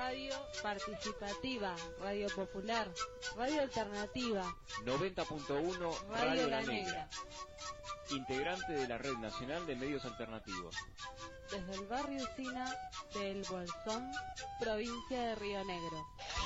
Radio participativa, radio popular, radio alternativa, 90.1 Radio La Negra. Integrante de la Red Nacional de Medios Alternativos. Desde el barrio Sina del Bolsón, provincia de Río Negro.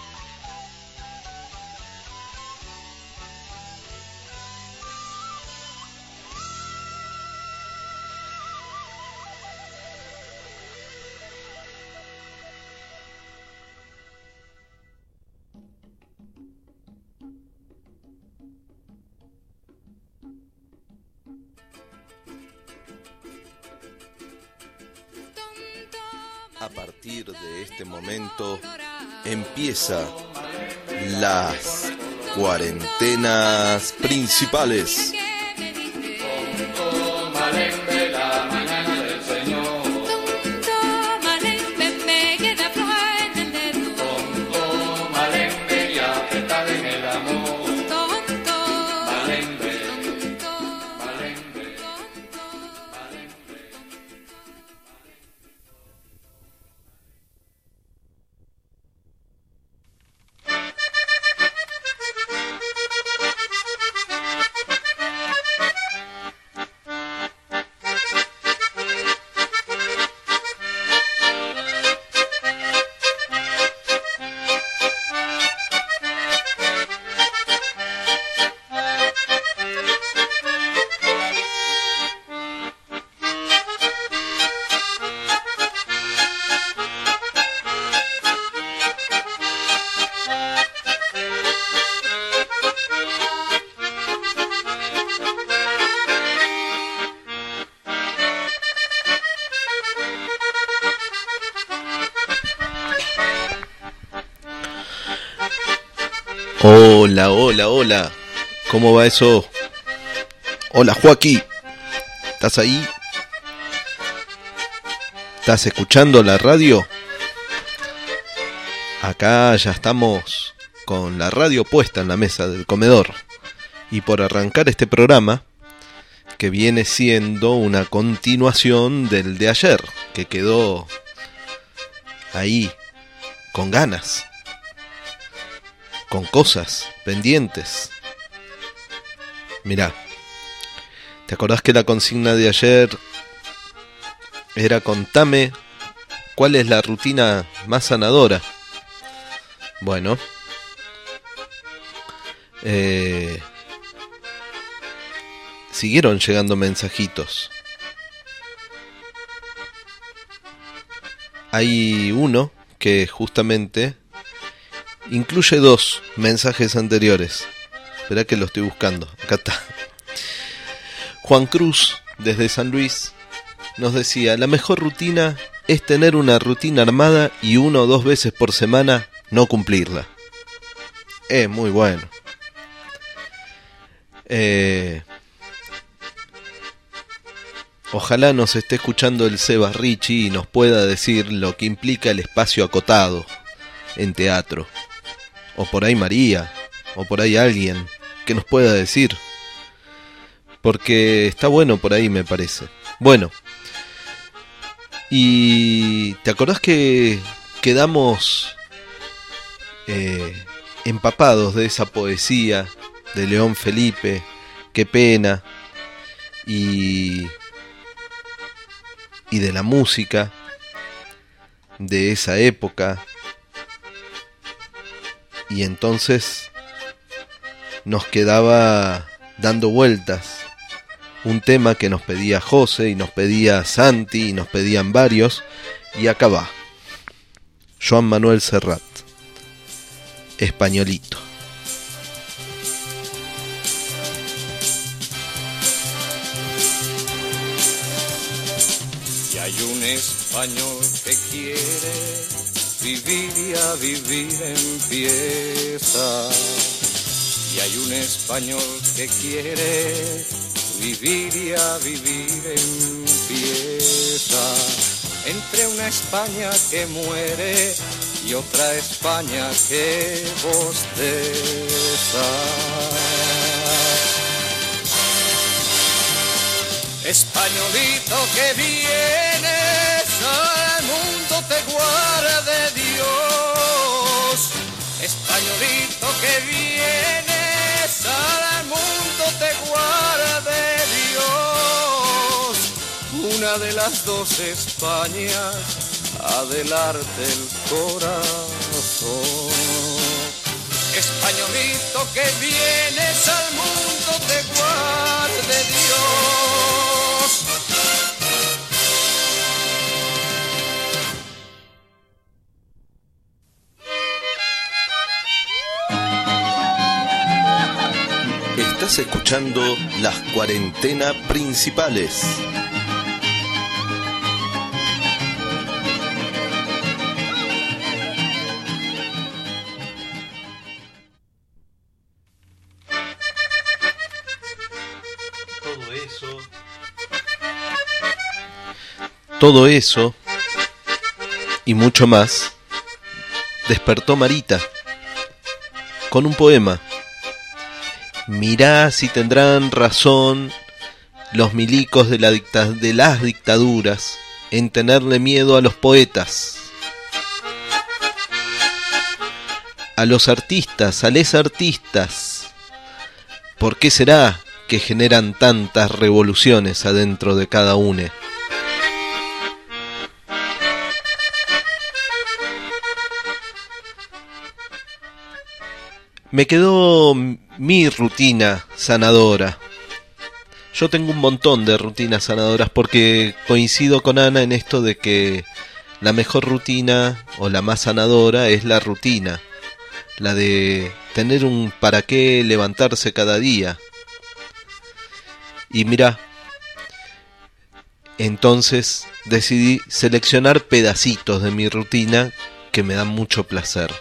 A partir de este momento empieza las cuarentenas principales. Hola, hola, hola. ¿Cómo va eso? Hola, Joaquín. ¿Estás ahí? ¿Estás escuchando la radio? Acá ya estamos con la radio puesta en la mesa del comedor. Y por arrancar este programa, que viene siendo una continuación del de ayer, que quedó ahí con ganas, con cosas pendientes. Mirá, ¿te acordás que la consigna de ayer era contame cuál es la rutina más sanadora? Bueno, siguieron llegando mensajitos. Hay uno que justamente incluye dos mensajes anteriores. Esperá que lo estoy buscando. Acá está. Juan Cruz, desde San Luis, nos decía: la mejor rutina es tener una rutina armada y 1 o 2 veces por semana no cumplirla. Es muy bueno. Ojalá nos esté escuchando el Seba Ricci y nos pueda decir lo que implica el espacio acotado en teatro. O por ahí María, o por ahí alguien que nos pueda decir. Porque está bueno por ahí, me parece. Bueno, y ¿te acordás que quedamos empapados de esa poesía de León Felipe? Qué pena. Y de la música de esa época. Y entonces nos quedaba dando vueltas un tema que nos pedía José y nos pedía Santi y nos pedían varios. Y acá va, Joan Manuel Serrat, Españolito. Y hay un español que quiere vivir y a vivir empieza. Y hay un español que quiere vivir y a vivir empieza. Entre una España que muere y otra España que bosteza. Españolito que vienes al mundo te guarde Dios. una de las dos Españas ha de helarte el corazón. Españolito que vienes al mundo, te guarde Dios. Estás escuchando las cuarentena principales. Todo eso y mucho más despertó Marita con un poema. Mirá si tendrán razón los milicos de las dictaduras en tenerle miedo a los poetas, a los artistas, a les artistas. ¿Por qué será que generan tantas revoluciones adentro de cada uno? Me quedó mi rutina sanadora. Yo tengo un montón de rutinas sanadoras porque coincido con Ana en esto de que la mejor rutina o la más sanadora es la rutina. La de tener un para qué levantarse cada día. Y mira, entonces decidí seleccionar pedacitos de mi rutina que me dan mucho placer.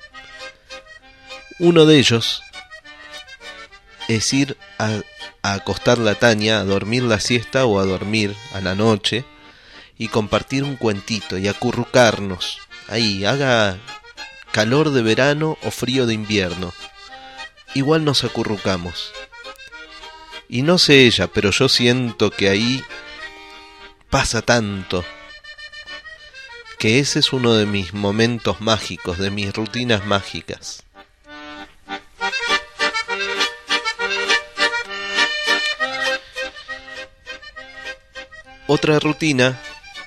Uno de ellos es ir a acostar la Tania, a dormir la siesta o a dormir a la noche y compartir un cuentito y acurrucarnos. Ahí, haga calor de verano o frío de invierno. Igual nos acurrucamos. Y no sé ella, pero yo siento que ahí pasa tanto. Que ese es uno de mis momentos mágicos, de mis rutinas mágicas. Otra rutina,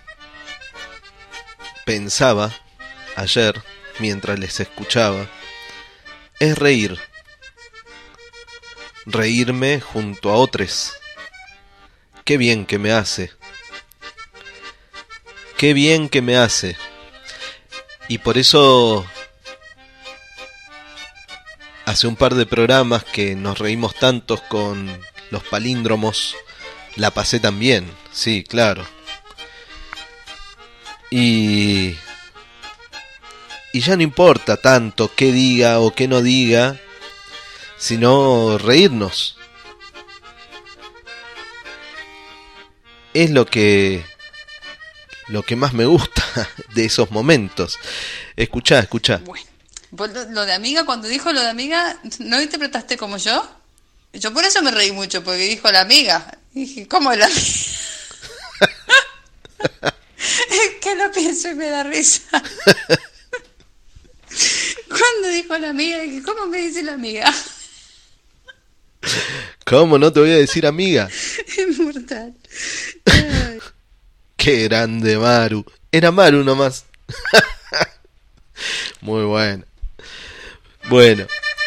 pensaba ayer mientras les escuchaba, es reír. Reírme junto a otros. Qué bien que me hace. Qué bien que me hace. Y por eso hace un par de programas que nos reímos tantos con los palíndromos, la pasé tan bien, sí, claro. Y ya no importa tanto qué diga o qué no diga, sino reírnos. Es lo que más me gusta de esos momentos. Escuchá. Bueno, ¿vos lo de amiga, cuando dijo lo de amiga, no interpretaste como yo? Yo por eso me reí mucho, porque dijo la amiga. Y dije, ¿cómo la amiga? Es que lo pienso y me da risa. Cuando dijo la amiga, dije, ¿cómo me dice la amiga? ¿Cómo no te voy a decir amiga? Es mortal. Qué grande Maru. Era Maru nomás. Muy bueno. Bueno.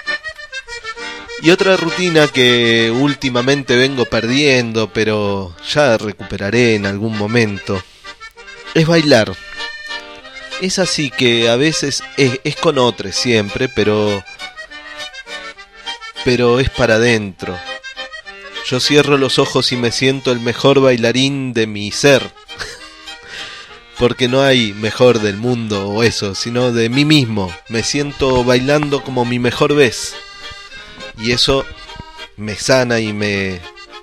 Y otra rutina que últimamente vengo perdiendo, pero ya recuperaré en algún momento, es bailar. Es así que a veces es con otros siempre, pero es para adentro. Yo cierro los ojos y me siento el mejor bailarín de mi ser. Porque no hay mejor del mundo o eso, sino de mí mismo. Me siento bailando como mi mejor vez. Y eso me sana y me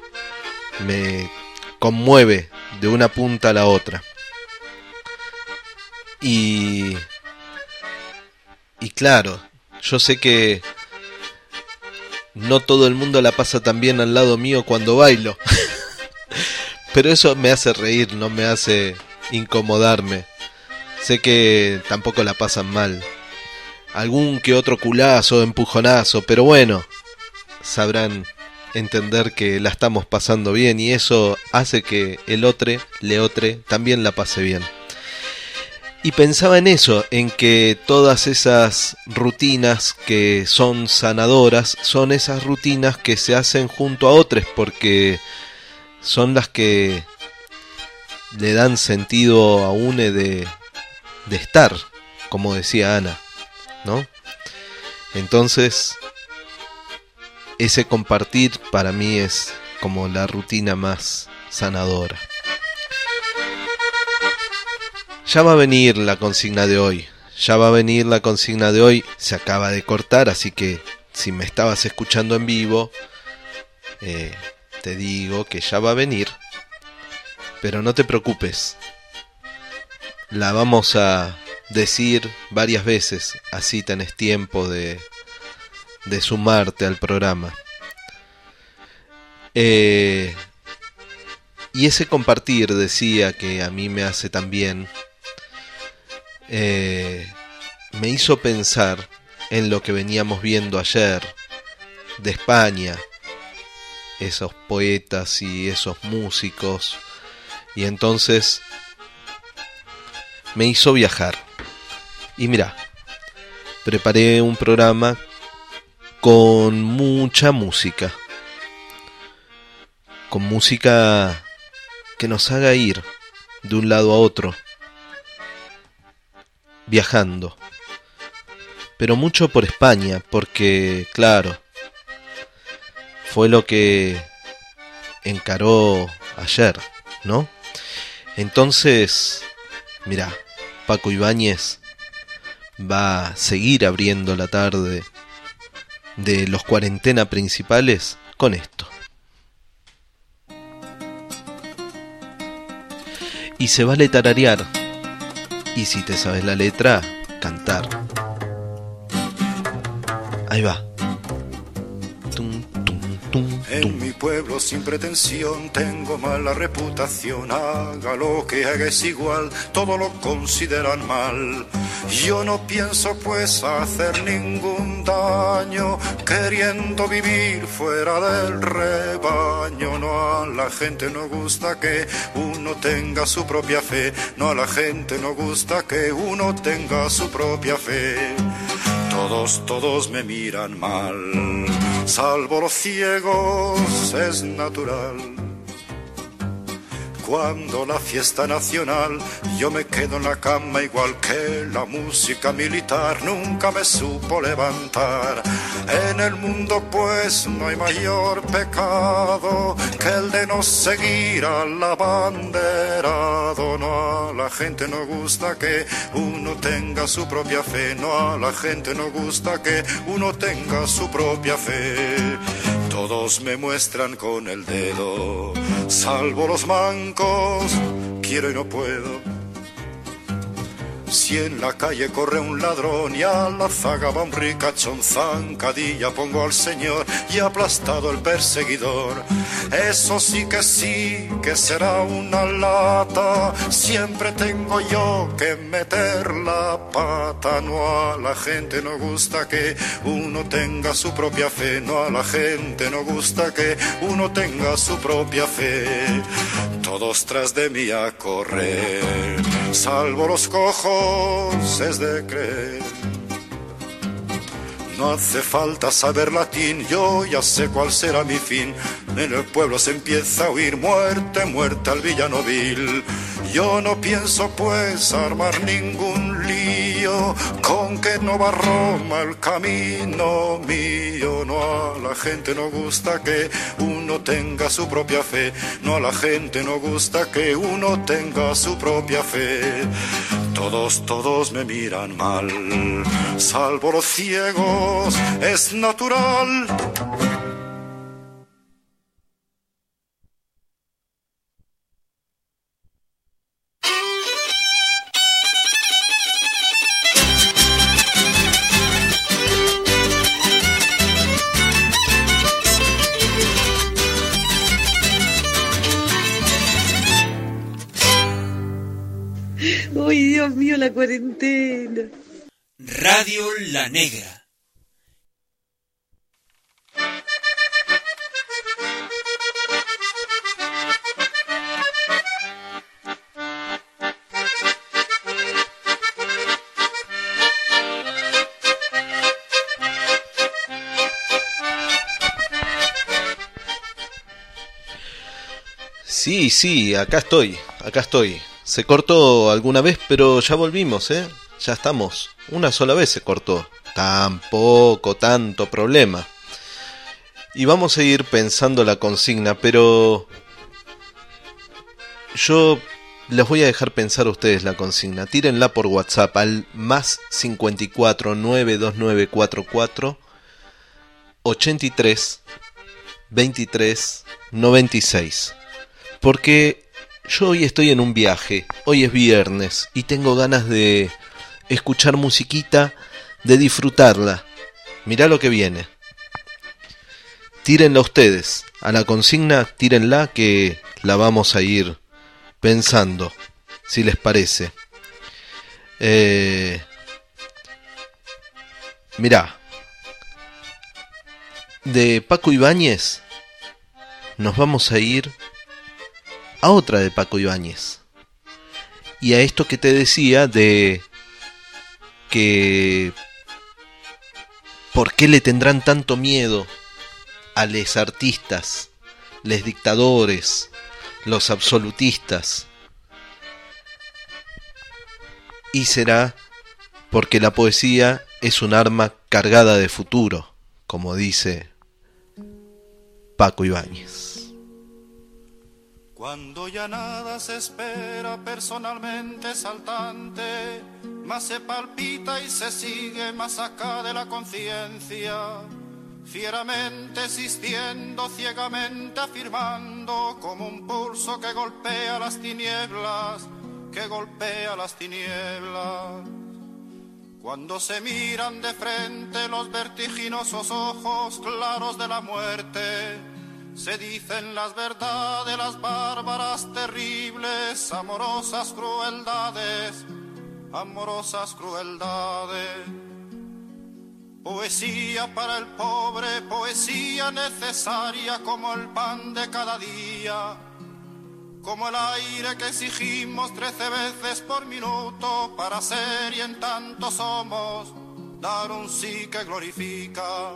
conmueve de una punta a la otra. Y claro, yo sé que no todo el mundo la pasa tan bien al lado mío cuando bailo. Pero eso me hace reír, no me hace incomodarme. Sé que tampoco la pasan mal. Algún que otro culazo, empujonazo, pero bueno, sabrán entender que la estamos pasando bien y eso hace que el otro, leotre, también la pase bien. Y pensaba en eso, en que todas esas rutinas que son sanadoras son esas rutinas que se hacen junto a otros, porque son las que le dan sentido a uno de estar, como decía Ana, ¿no? Entonces, ese compartir para mí es como la rutina más sanadora. Ya va a venir la consigna de hoy. Se acaba de cortar, así que si me estabas escuchando en vivo, te digo que ya va a venir. Pero no te preocupes. La vamos a decir varias veces, así tenés tiempo de sumarte al programa. Y ese compartir, decía, que a mí me hace tan bien, me hizo pensar en lo que veníamos viendo ayer de España, esos poetas y esos músicos, y entonces me hizo viajar. Y mira, preparé un programa con mucha música, con música que nos haga ir de un lado a otro, viajando, pero mucho por España, porque claro, fue lo que encaró ayer, ¿no? Entonces, mira, Paco Ibáñez va a seguir abriendo la tarde de los cuarentena principales con esto. Y se vale tararear. Y si te sabes la letra, cantar. Ahí va. Tum, tum, tum, en mi pueblo sin pretensión tengo mala reputación. Haga lo que haga es igual, todo lo consideran mal. Yo no pienso pues hacer ningún daño, queriendo vivir fuera del rebaño. No, a la gente no gusta que uno tenga su propia fe. No, a la gente no gusta que uno tenga su propia fe. Todos me miran mal, salvo los ciegos, es natural. Cuando la fiesta nacional, yo me quedo en la cama igual que la música militar nunca me supo levantar. En el mundo pues no hay mayor pecado que el de no seguir al abanderado. No, a la gente no gusta que uno tenga su propia fe. No, a la gente no gusta que uno tenga su propia fe. Todos me muestran con el dedo, salvo los mancos, quiero y no puedo. Si en la calle corre un ladrón y a la zaga va un ricachón, zancadilla pongo al señor y aplastado el perseguidor. Eso sí que será una lata, siempre tengo yo que meter la pata. No, a la gente no gusta que uno tenga su propia fe. No, a la gente no gusta que uno tenga su propia fe. Todos tras de mí a correr, salvo los cojos, es de creer. No hace falta saber latín, yo ya sé cuál será mi fin. En el pueblo se empieza a oír muerte, muerte al villano vil. Yo no pienso pues armar ningún lío, con que no va Roma el camino mío. No, a la gente no gusta que uno tenga su propia fe. No, a la gente no gusta que uno tenga su propia fe. Todos me miran mal, salvo los ciegos, es natural. ¡Ay, Dios mío, la cuarentena! Radio La Negra. Sí, acá estoy. Se cortó alguna vez, pero ya volvimos, ¿eh? Ya estamos. Una sola vez se cortó. Tampoco tanto problema. Y vamos a ir pensando la consigna, pero yo les voy a dejar pensar a ustedes la consigna. Tírenla por WhatsApp al más 54 92944 83 23 96. Porque yo hoy estoy en un viaje, hoy es viernes y tengo ganas de escuchar musiquita, de disfrutarla. Mirá lo que viene. Tírenla ustedes, a la consigna tírenla que la vamos a ir pensando, si les parece. Mirá, de Paco Ibáñez nos vamos a ir a otra de Paco Ibáñez. Y a esto que te decía de que ¿por qué le tendrán tanto miedo a los artistas, los dictadores, los absolutistas? Y será porque la poesía es un arma cargada de futuro, como dice Paco Ibáñez. Cuando ya nada se espera, personalmente saltante, más se palpita y se sigue más acá de la conciencia, fieramente existiendo, ciegamente afirmando, como un pulso que golpea las tinieblas, que golpea las tinieblas. Cuando se miran de frente los vertiginosos ojos claros de la muerte, se dicen las verdades, las bárbaras, terribles, amorosas crueldades, amorosas crueldades. Poesía para el pobre, poesía necesaria como el pan de cada día, como el aire que exigimos 13 veces por minuto para ser y en tanto somos, dar un sí que glorifica.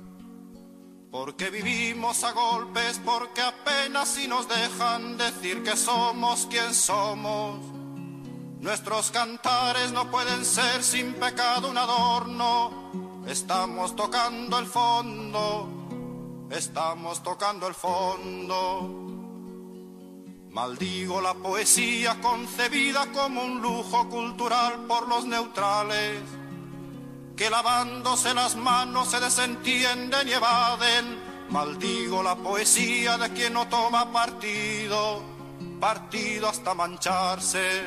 Porque vivimos a golpes, porque apenas si nos dejan decir que somos quien somos. Nuestros cantares no pueden ser sin pecado un adorno. Estamos tocando el fondo, estamos tocando el fondo. Maldigo la poesía concebida como un lujo cultural por los neutrales, que lavándose las manos se desentienden y evaden. Maldigo la poesía de quien no toma partido, partido hasta mancharse.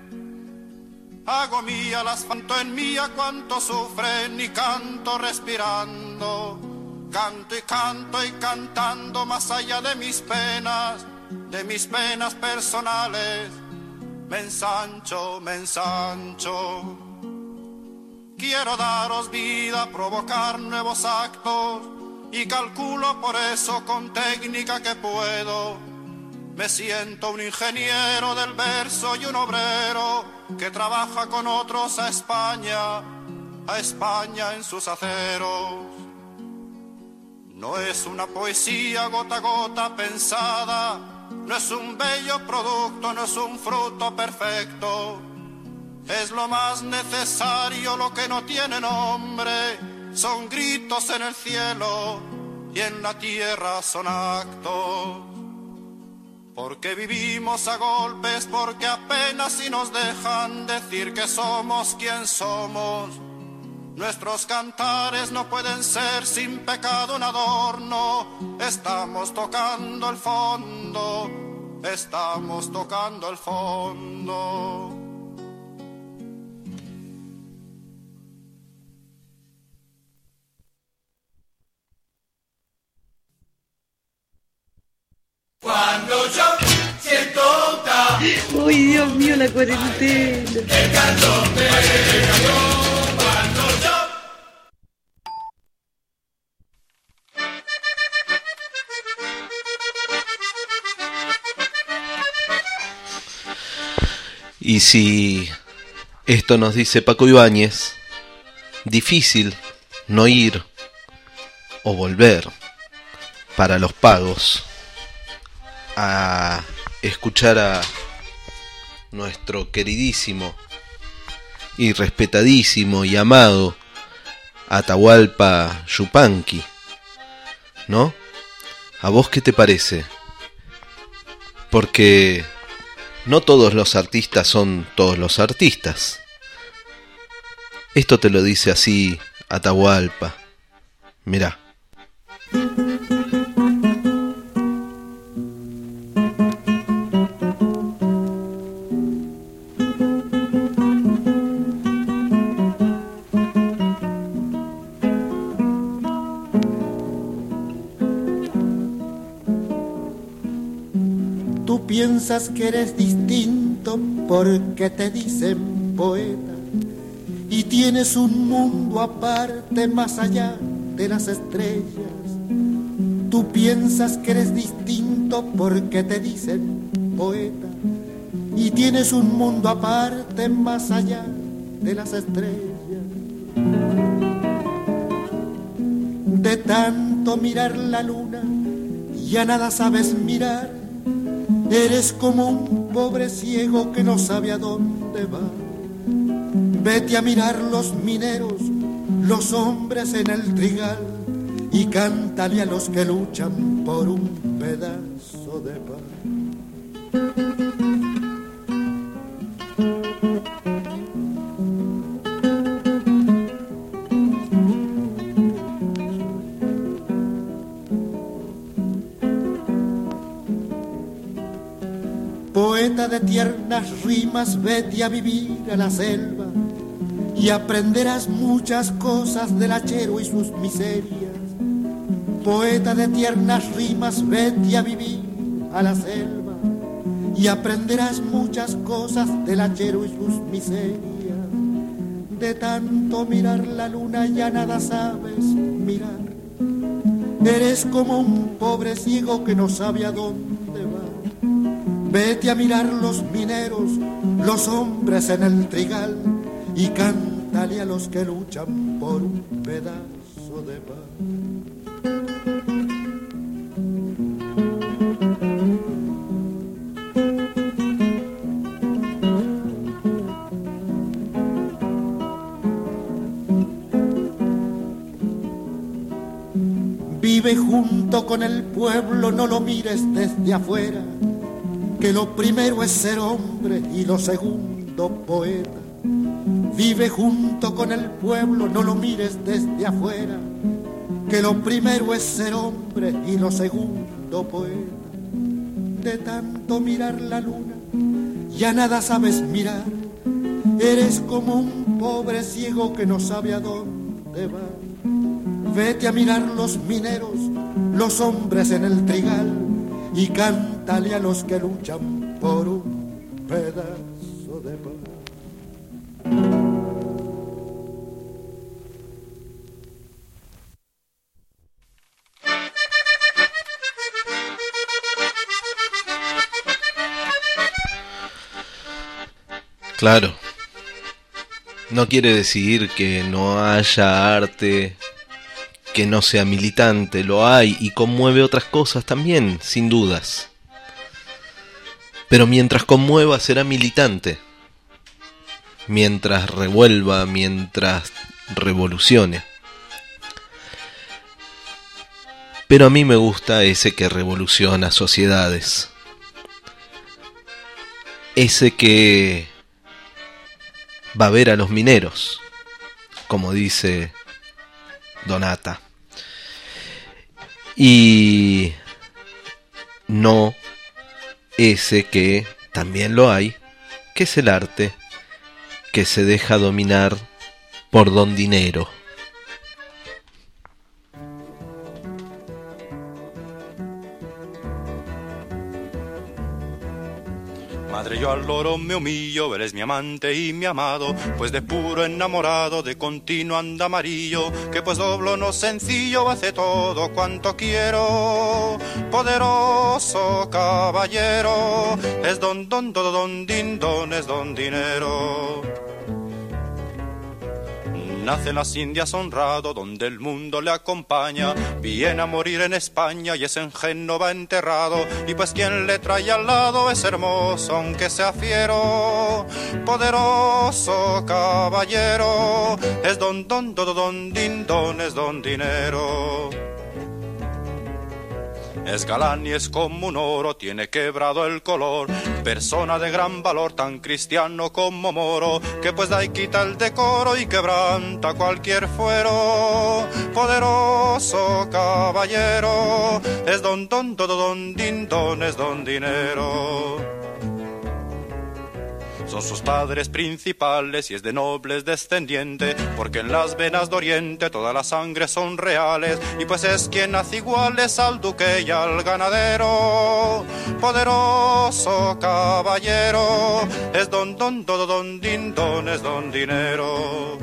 Hago mía, las fanto en mía cuanto sufren y canto respirando. Canto y cantando más allá de mis penas personales. Me ensancho, me ensancho. Quiero daros vida, provocar nuevos actos y calculo por eso con técnica que puedo. Me siento un ingeniero del verso y un obrero que trabaja con otros a España en sus aceros. No es una poesía gota a gota pensada, no es un bello producto, no es un fruto perfecto. Es lo más necesario, lo que no tiene nombre, son gritos en el cielo y en la tierra son actos. Porque vivimos a golpes, porque apenas si nos dejan decir que somos quien somos. Nuestros cantares no pueden ser sin pecado un adorno. Estamos tocando el fondo, estamos tocando el fondo. Cuando yo siento ¡Uy, Dios mío, la cuarentena! el calor me cayó, cuando yo... Y si esto nos dice Paco Ibáñez, difícil no ir o volver para los pagos a escuchar a nuestro queridísimo y respetadísimo y amado Atahualpa Yupanqui, ¿no? ¿A vos qué te parece? Porque no todos los artistas son todos los artistas. Esto te lo dice así Atahualpa. Mirá. Tú piensas que eres distinto porque te dicen poeta y tienes un mundo aparte más allá de las estrellas. Tú piensas que eres distinto porque te dicen poeta y tienes un mundo aparte más allá de las estrellas. De tanto mirar la luna ya nada sabes mirar. Eres como un pobre ciego que no sabe a dónde va. Vete a mirar los mineros, los hombres en el trigal, y cántale a los que luchan por un pedazo de pan. Poeta de tiernas rimas, vete a vivir a la selva y aprenderás muchas cosas del hachero y sus miserias. Poeta de tiernas rimas, vete a vivir a la selva y aprenderás muchas cosas del hachero y sus miserias. De tanto mirar la luna ya nada sabes mirar. Eres como un pobre ciego que no sabe a dónde va. Vete a mirar los mineros, los hombres en el trigal, y cántale a los que luchan por un pedazo de pan. Vive junto con el pueblo, no lo mires desde afuera, que lo primero es ser hombre y lo segundo poeta. Vive junto con el pueblo, no lo mires desde afuera, que lo primero es ser hombre y lo segundo poeta. De tanto mirar la luna, ya nada sabes mirar. Eres como un pobre ciego que no sabe a dónde va. Vete a mirar los mineros, los hombres en el trigal, y cántale a los que luchan por un pedazo de pan. Claro, no quiere decir que no haya arte que no sea militante, lo hay y conmueve otras cosas también, sin dudas. Pero mientras conmueva será militante, mientras revuelva, mientras revolucione. Pero a mí me gusta ese que revoluciona sociedades, ese que va a ver a los mineros, como dice Donata, y no ese que también lo hay, que es el arte que se deja dominar por don dinero. Madre, yo al loro me humillo, eres mi amante y mi amado, pues de puro enamorado, de continuo anda amarillo, que pues doblo no sencillo, hace todo cuanto quiero. Poderoso caballero, es don din don, es don dinero. Nace en las Indias honrado, donde el mundo le acompaña. Viene a morir en España y es en Génova enterrado. Y pues quien le trae al lado es hermoso, aunque sea fiero. Poderoso caballero, es don din don, es don dinero. Es galán y es como un oro, tiene quebrado el color. Persona de gran valor, tan cristiano como moro, que pues da y quita el decoro y quebranta cualquier fuero. Poderoso caballero, es don din don, es don dinero. Son sus padres principales y es de nobles descendiente, porque en las venas de Oriente todas las sangres son reales, y pues es quien hace iguales al duque y al ganadero. Poderoso caballero, es don din don, es don dinero.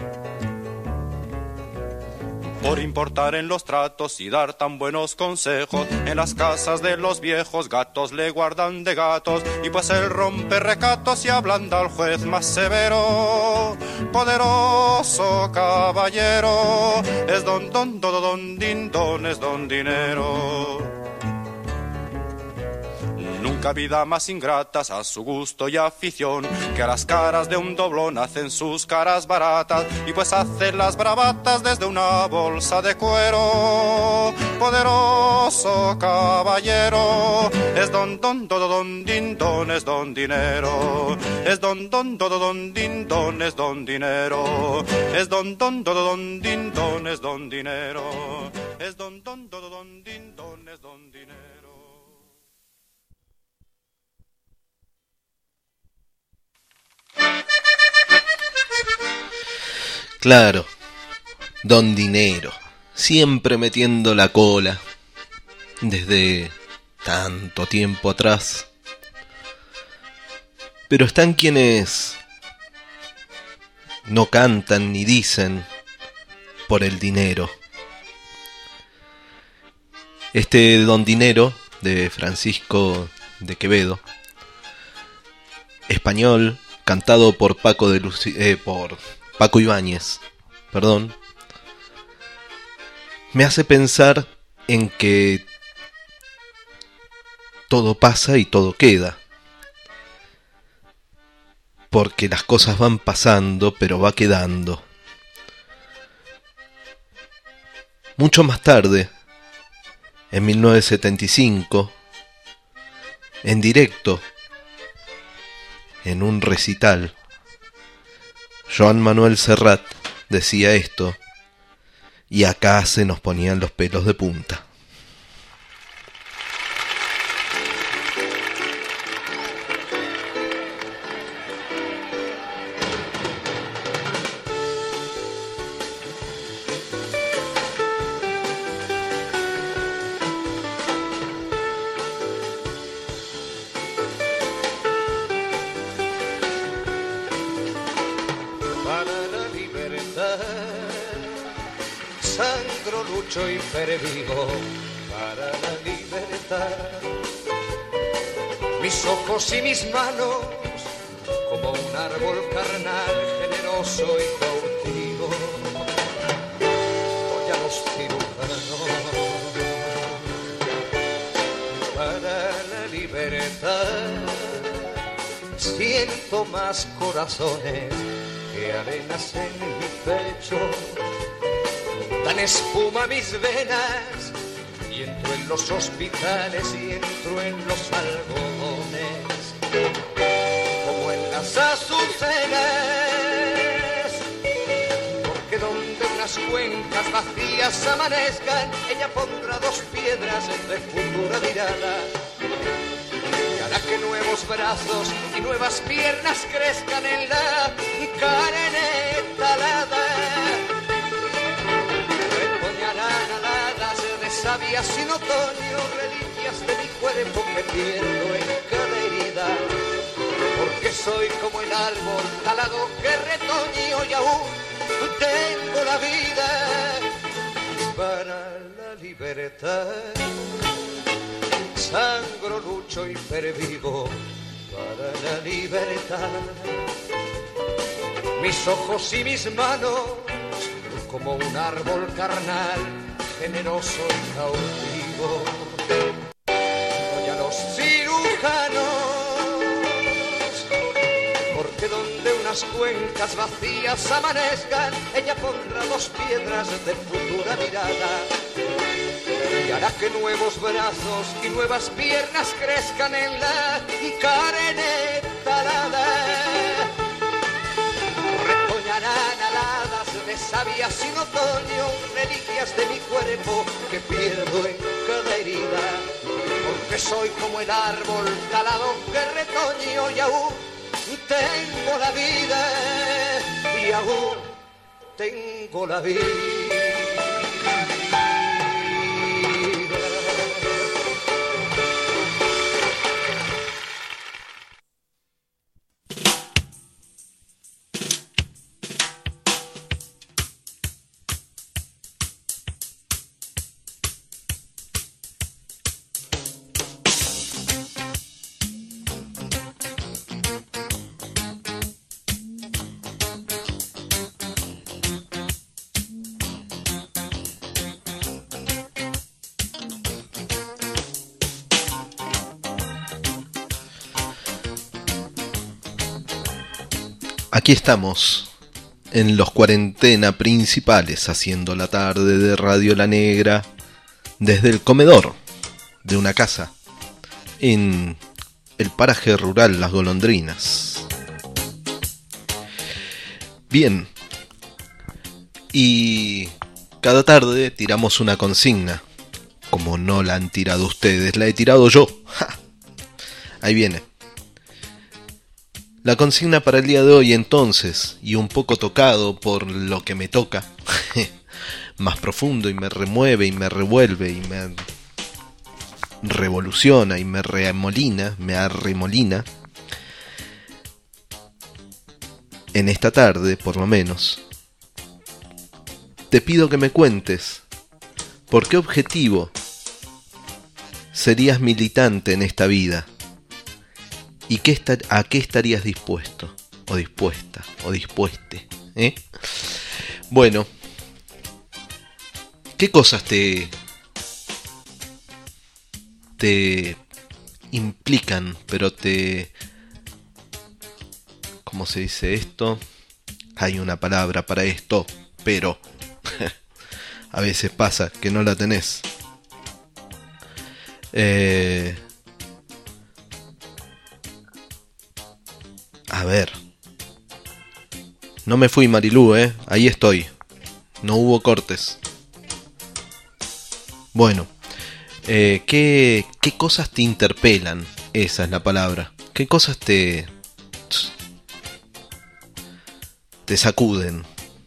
Por importar en los tratos y dar tan buenos consejos, en las casas de los viejos gatos le guardan de gatos, y pues él rompe recatos y ablanda al juez más severo. Poderoso caballero, es don din don, es don dinero. Nunca vida más ingratas a su gusto y afición, que a las caras de un doblón hacen sus caras baratas, y pues hacen las bravatas desde una bolsa de cuero. Poderoso caballero, es don din don, es don dinero. Es don din don, es don dinero. Es don din don, es don dinero. Es don din don, es don dinero. Claro, don dinero, siempre metiendo la cola, desde tanto tiempo atrás. Pero están quienes no cantan ni dicen por el dinero. Este don dinero de Francisco de Quevedo, español, cantado por Paco Ibáñez, me hace pensar en que todo pasa y todo queda, porque las cosas van pasando, pero va quedando. Mucho más tarde, en 1975, en directo, en un recital, Joan Manuel Serrat decía esto, y acá se nos ponían los pelos de punta. Y pervivo para la libertad. Mis ojos y mis manos, como un árbol carnal, generoso y cautivo, voy a los cirujanos para la libertad. Siento más corazones que arenas en mi pecho. Dan espuma mis venas y entro en los hospitales y entro en los algodones como en las azucenas, porque donde unas cuencas vacías amanezcan, ella pondrá dos piedras de futura mirada y hará que nuevos brazos y nuevas piernas crezcan en la carne talada. Aladas de sabias sin otoño, reliquias de mi cuerpo que pierdo en cada herida, porque soy como el árbol talado que retoño y aún tengo la vida para la libertad. Sangro, lucho y pervivo para la libertad. mis ojos y mis manos, como un árbol carnal, generoso y cautivo. Doy a los cirujanos, porque donde unas cuencas vacías amanezcan, ella pondrá 2 piedras de futura mirada y hará que nuevos brazos y nuevas piernas crezcan en la carne talada. Retoñarán aladas de savia sin otoño, reliquias de mi cuerpo que pierdo en cada herida, porque soy como el árbol talado que retoño y aún tengo la vida, y aún tengo la vida. Aquí estamos, en los cuarentena principales, haciendo la tarde de Radio La Negra, desde el comedor de una casa, en el paraje rural Las Golondrinas. Bien, y cada tarde tiramos una consigna, como no la han tirado ustedes, la he tirado yo. ¡Ja! Ahí viene. La consigna para el día de hoy entonces, y un poco tocado por lo que me toca, más profundo y me remueve y me revuelve y me revoluciona y me remolina, me arremolina, en esta tarde por lo menos, te pido que me cuentes por qué objetivo serías militante en esta vida. ¿Y a qué estarías dispuesto? O dispuesta, o dispueste, ¿eh? Bueno, ¿qué cosas te implican, pero ¿cómo se dice esto? Hay una palabra para esto, pero a veces pasa que no la tenés. A ver, no me fui, Marilú, ahí estoy, no hubo cortes. Bueno, ¿qué cosas te interpelan? Esa es la palabra. ¿Qué cosas te sacuden?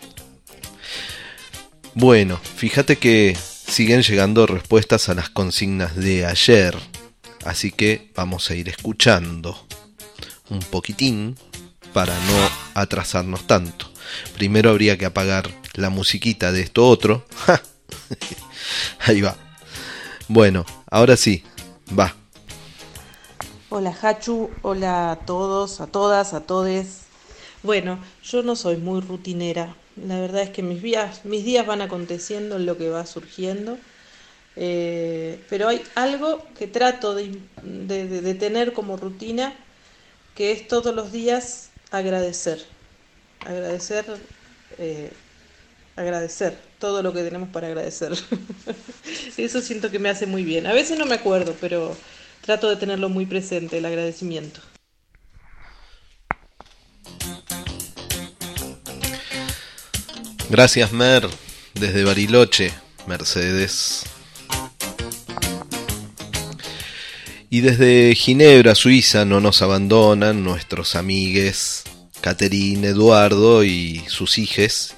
Bueno, fíjate que siguen llegando respuestas a las consignas de ayer, así que vamos a ir escuchando un poquitín para no atrasarnos tanto. Primero habría que apagar la musiquita de esto otro. Ahí va. Bueno, ahora sí, va. Hola Hachu, hola a todos, a todas, a todes. Bueno, yo no soy muy rutinera. La verdad es que mis días van aconteciendo en lo que va surgiendo. Pero hay algo que trato de tener como rutina, que es todos los días agradecer todo lo que tenemos para agradecer. Eso siento que me hace muy bien. A veces no me acuerdo, pero trato de tenerlo muy presente, el agradecimiento. Gracias, Mer, desde Bariloche, Mercedes. Y desde Ginebra, Suiza, no nos abandonan nuestros amigues Caterine, Eduardo y sus hijos,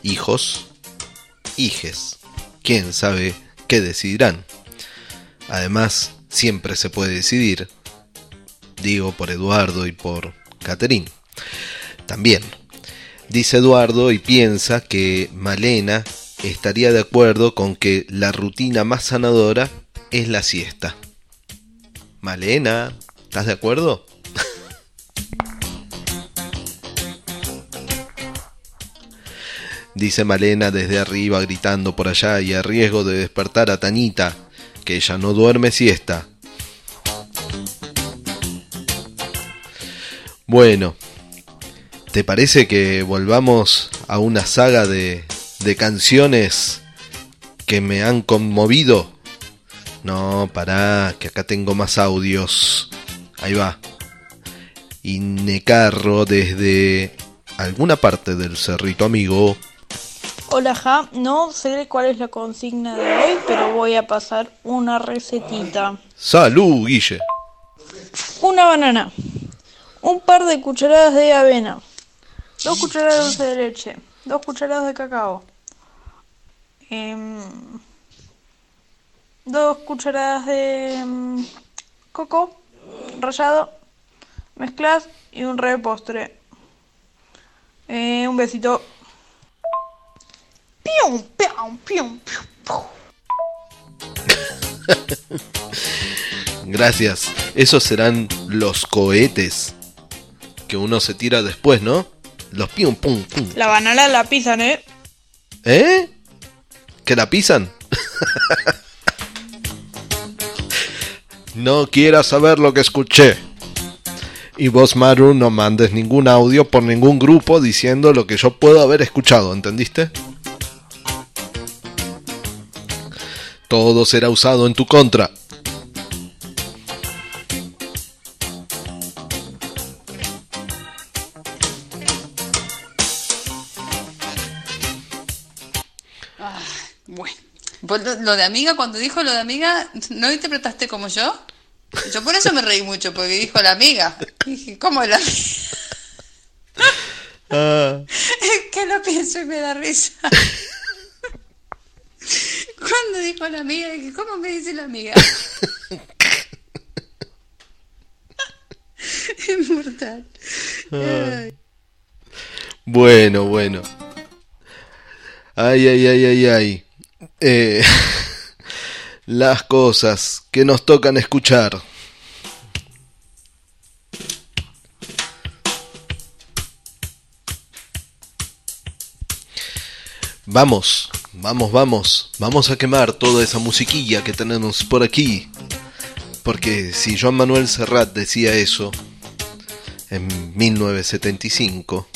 quién sabe qué decidirán. Además, siempre se puede decidir, digo por Eduardo y por Caterine. También, dice Eduardo y piensa que Malena estaría de acuerdo con que la rutina más sanadora es la siesta. Malena, ¿estás de acuerdo? dice Malena desde arriba gritando por allá y a riesgo de despertar a Tanita, que ella no duerme siesta. Bueno, ¿te parece que volvamos a una saga de canciones que me han conmovido? No, pará, que acá tengo más audios. Ahí va. Inecarro desde alguna parte del Cerrito Amigo. Hola, Ja, no sé cuál es la consigna de hoy, pero voy a pasar una recetita. ¡Salud, Guille! Una banana, un par de cucharadas de avena, 2 cucharadas de dulce de leche, 2 cucharadas de cacao, 2 cucharadas de coco rallado, mezclas y un repostre. Un besito. Pium, pium, pium, pium. Gracias. Esos serán los cohetes que uno se tira después, ¿no? Los pium, pum, pum. La banana la pisan, ¿eh? ¿Eh? ¿Que la pisan? No quieras saber lo que escuché. Y vos, Maru, no mandes ningún audio por ningún grupo diciendo lo que yo puedo haber escuchado, ¿entendiste? Todo será usado en tu contra. Bueno, lo de amiga, cuando dijo lo de amiga, ¿no interpretaste como yo? Yo por eso me reí mucho, porque dijo la amiga. Dije, ¿cómo es la amiga? Es que lo pienso y me da risa. Cuando dijo la amiga, dije, ¿cómo me dice la amiga? Es mortal. Bueno. Ay. Las cosas que nos tocan escuchar. Vamos a quemar toda esa musiquilla que tenemos por aquí. Porque si Joan Manuel Serrat decía eso en 1975,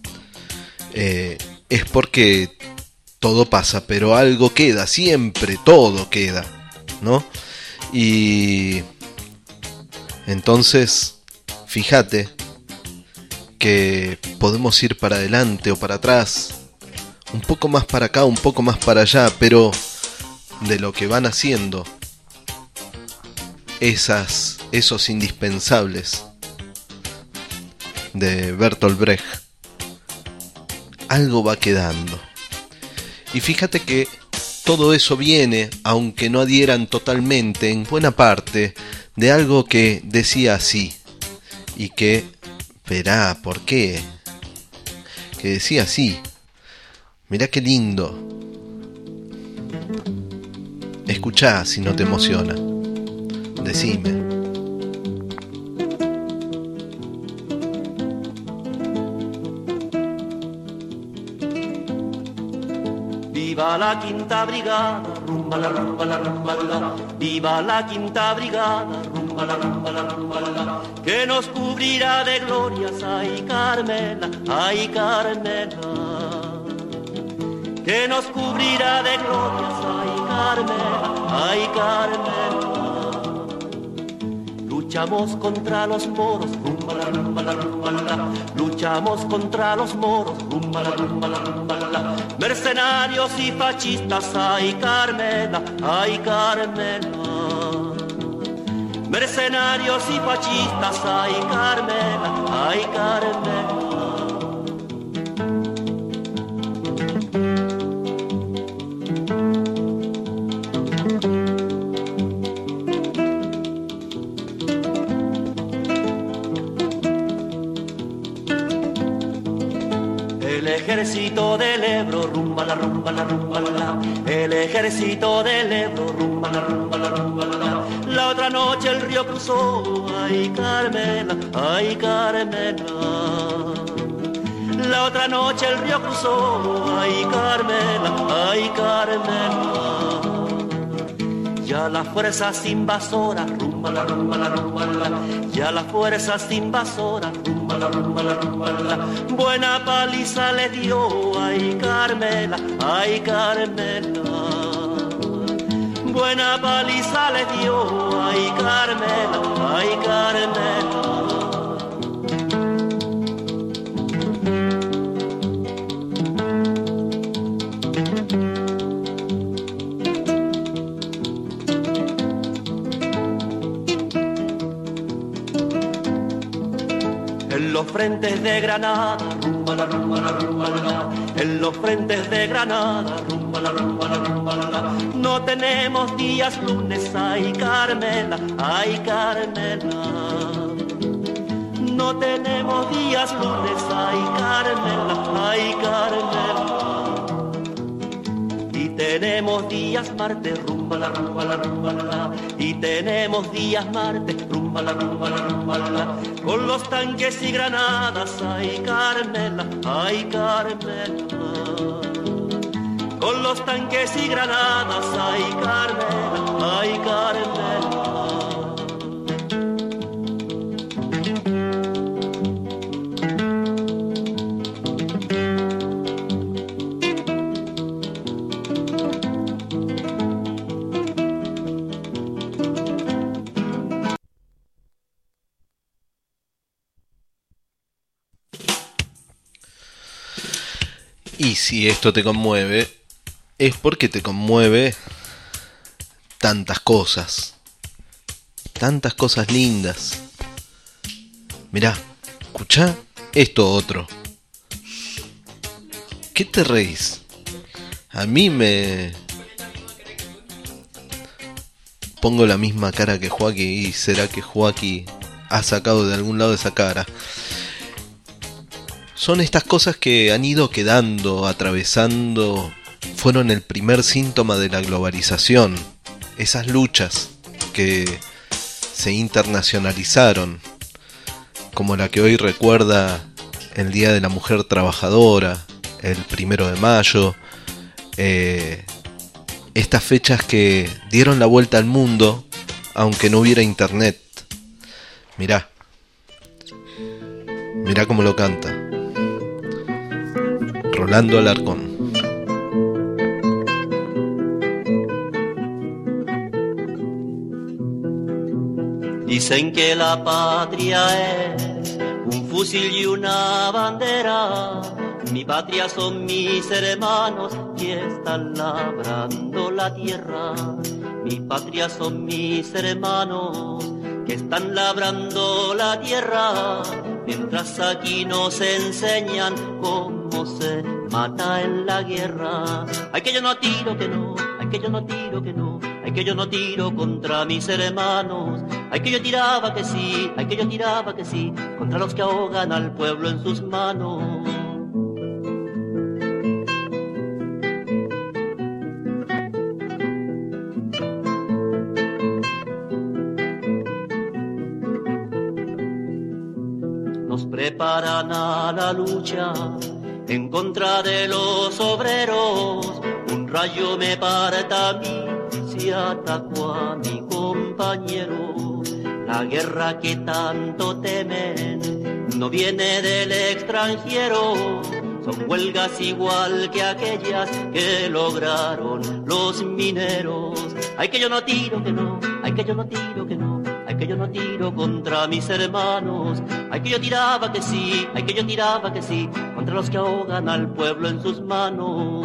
es porque todo pasa, pero algo queda, siempre todo queda, ¿no? Y entonces, fíjate que podemos ir para adelante o para atrás, un poco más para acá, un poco más para allá, pero de lo que van haciendo esos indispensables de Bertolt Brecht, algo va quedando. Y fíjate que todo eso viene, aunque no adhieran totalmente, en buena parte, de algo que decía así, y que, verá, ¿por qué? Que decía así. Mirá qué lindo. Escuchá si no te emociona. Decime. Viva la quinta brigada, rumba la rumba la rumba la. Viva la quinta brigada, rumba la rumba la rumba la. Que nos cubrirá de glorias, ay Carmela, ay Carmela. Que nos cubrirá de glorias, ay Carmela, ay Carmela. Luchamos contra los moros, rumba la rumba la rumba la. Luchamos contra los moros, rumba la rumba la rumba la. Mercenarios y fascistas, ay Carmela, ay Carmela. Mercenarios y fascistas, ay Carmela, ay Carmela. El ejército del Ebro, rumba la rumba la rumba la. El ejército del Ebro, rumba la rumba la rumba la. La otra noche el río cruzó, ay Carmela, ay Carmela. La otra noche el río cruzó, ay Carmela, ay Carmela. Ya las fuerzas invasoras, rumbala, rumbala, rumbala. Ya las fuerzas invasoras, rumbala, rumbala, rumbala. Buena paliza le dio, ay Carmela, ay Carmela. Buena paliza le dio, ay Carmela, ay Carmela. En los frentes de Granada, rumbala, rumbala, rumbala. En los frentes de Granada, rumbala, rumbala, rumbala. No tenemos días lunes, ay Carmela, ay Carmela. No tenemos días lunes, ay Carmela, ay Carmela. Y tenemos días martes, rumbala, rumbala, rumbala. Y tenemos días martes, rumbala, rumbala, rumbala. Con los tanques y granadas, ay Carmela, ay Carmela. Con los tanques y granadas, ay Carmela, ay Carmela. Y si esto te conmueve, es porque te conmueve tantas cosas lindas. Mirá, escuchá esto otro. ¿Qué te reís? A mí me... Pongo la misma cara que Joaquín y será que Joaquín ha sacado de algún lado esa cara. Son estas cosas que han ido quedando, atravesando, fueron el primer síntoma de la globalización. Esas luchas que se internacionalizaron, como la que hoy recuerda el Día de la Mujer Trabajadora, el 1 de mayo, estas fechas que dieron la vuelta al mundo, aunque no hubiera internet. Mirá cómo lo canta Rolando Alarcón. Dicen que la patria es un fusil y una bandera. Mi patria son mis hermanos que están labrando la tierra. Mi patria son mis hermanos que están labrando la tierra. Mientras aquí nos enseñan cómo se mata en la guerra. Ay, que yo no tiro, que no. Ay, que yo no tiro, que no. Ay, que yo no tiro contra mis hermanos. Ay, que yo tiraba que sí. Ay, que yo tiraba que sí. Contra los que ahogan al pueblo en sus manos. Nos preparan a la lucha en contra de los obreros. Un rayo me parta a mí si ataco a mi compañero. La guerra que tanto temen no viene del extranjero. Son huelgas igual que aquellas que lograron los mineros. Ay, que yo no tiro, que no. Ay, que yo no tiro, que no. Ay, que yo no tiro contra mis hermanos. Ay, que yo tiraba que sí. Ay, que yo tiraba que sí. Contra los que ahogan al pueblo en sus manos.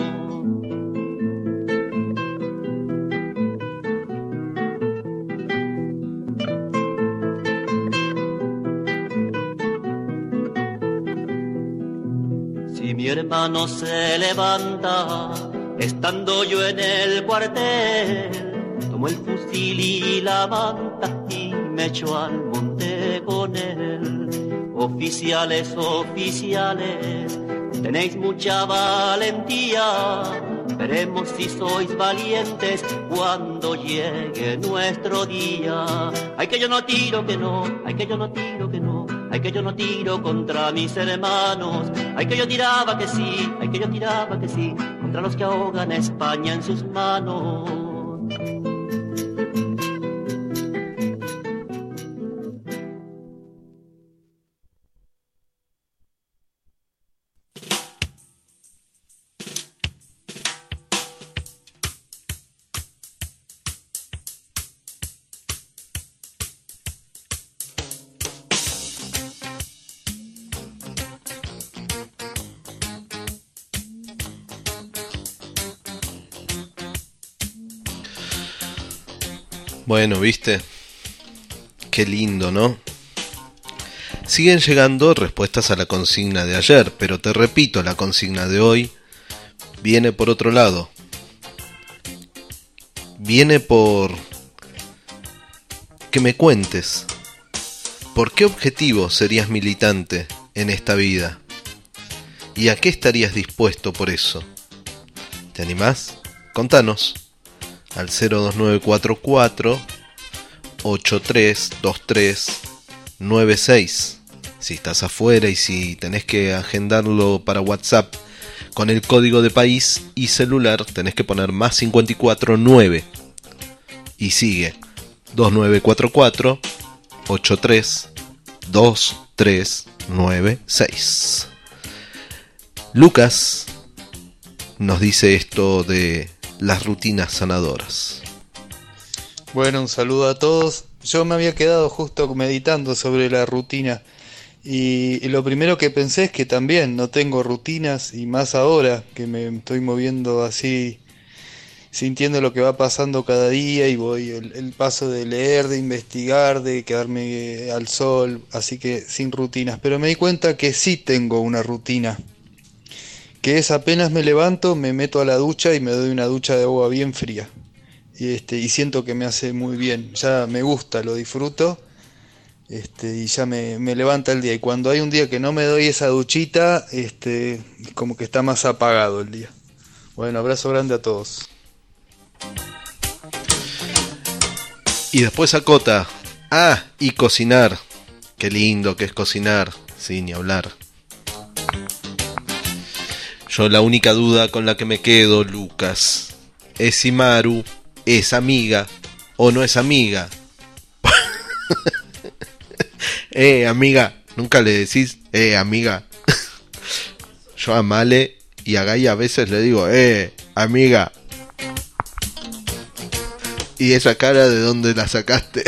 Si mi hermano se levanta, estando yo en el cuartel, tomo el fusil y la manta y me echo al monte con él. Oficiales, oficiales, tenéis mucha valentía. Veremos si sois valientes cuando llegue nuestro día. Ay, que yo no tiro, que no. Ay, que yo no tiro, que no. ay que yo no tiro contra mis hermanos, ay que yo tiraba que sí, ay que yo tiraba que sí, contra los que ahogan a España en sus manos. Bueno, ¿viste? Qué lindo, ¿no? Siguen llegando respuestas a la consigna de ayer, pero te repito, la consigna de hoy viene por otro lado. Viene por que me cuentes, ¿por qué objetivo serías militante en esta vida? ¿Y a qué estarías dispuesto por eso? ¿Te animás? Contanos. Al 02944 832396. Si estás afuera y si tenés que agendarlo para WhatsApp con el código de país y celular, tenés que poner más 549 y sigue 2944 832396. Lucas nos dice esto de las rutinas sanadoras. Bueno, un saludo a todos. Yo me había quedado justo meditando sobre la rutina y lo primero que pensé es que también no tengo rutinas, y más ahora que me estoy moviendo así, sintiendo lo que va pasando cada día, y voy el paso de leer, de investigar, de quedarme al sol, así que sin rutinas. Pero me di cuenta que sí tengo una rutina, que es apenas me levanto, me meto a la ducha y me doy una ducha de agua bien fría. Y siento que me hace muy bien, ya me gusta, lo disfruto, y ya me levanta el día. Y cuando hay un día que no me doy esa duchita, como que está más apagado el día. Bueno, abrazo grande a todos. Y después acota, y cocinar. Qué lindo que es cocinar, sin ni hablar. Yo la única duda con la que me quedo, Lucas, es si Maru es amiga o no es amiga. Amiga, nunca le decís, amiga. Yo a Male y a Gaia a veces le digo, amiga. Y esa cara, ¿de dónde la sacaste?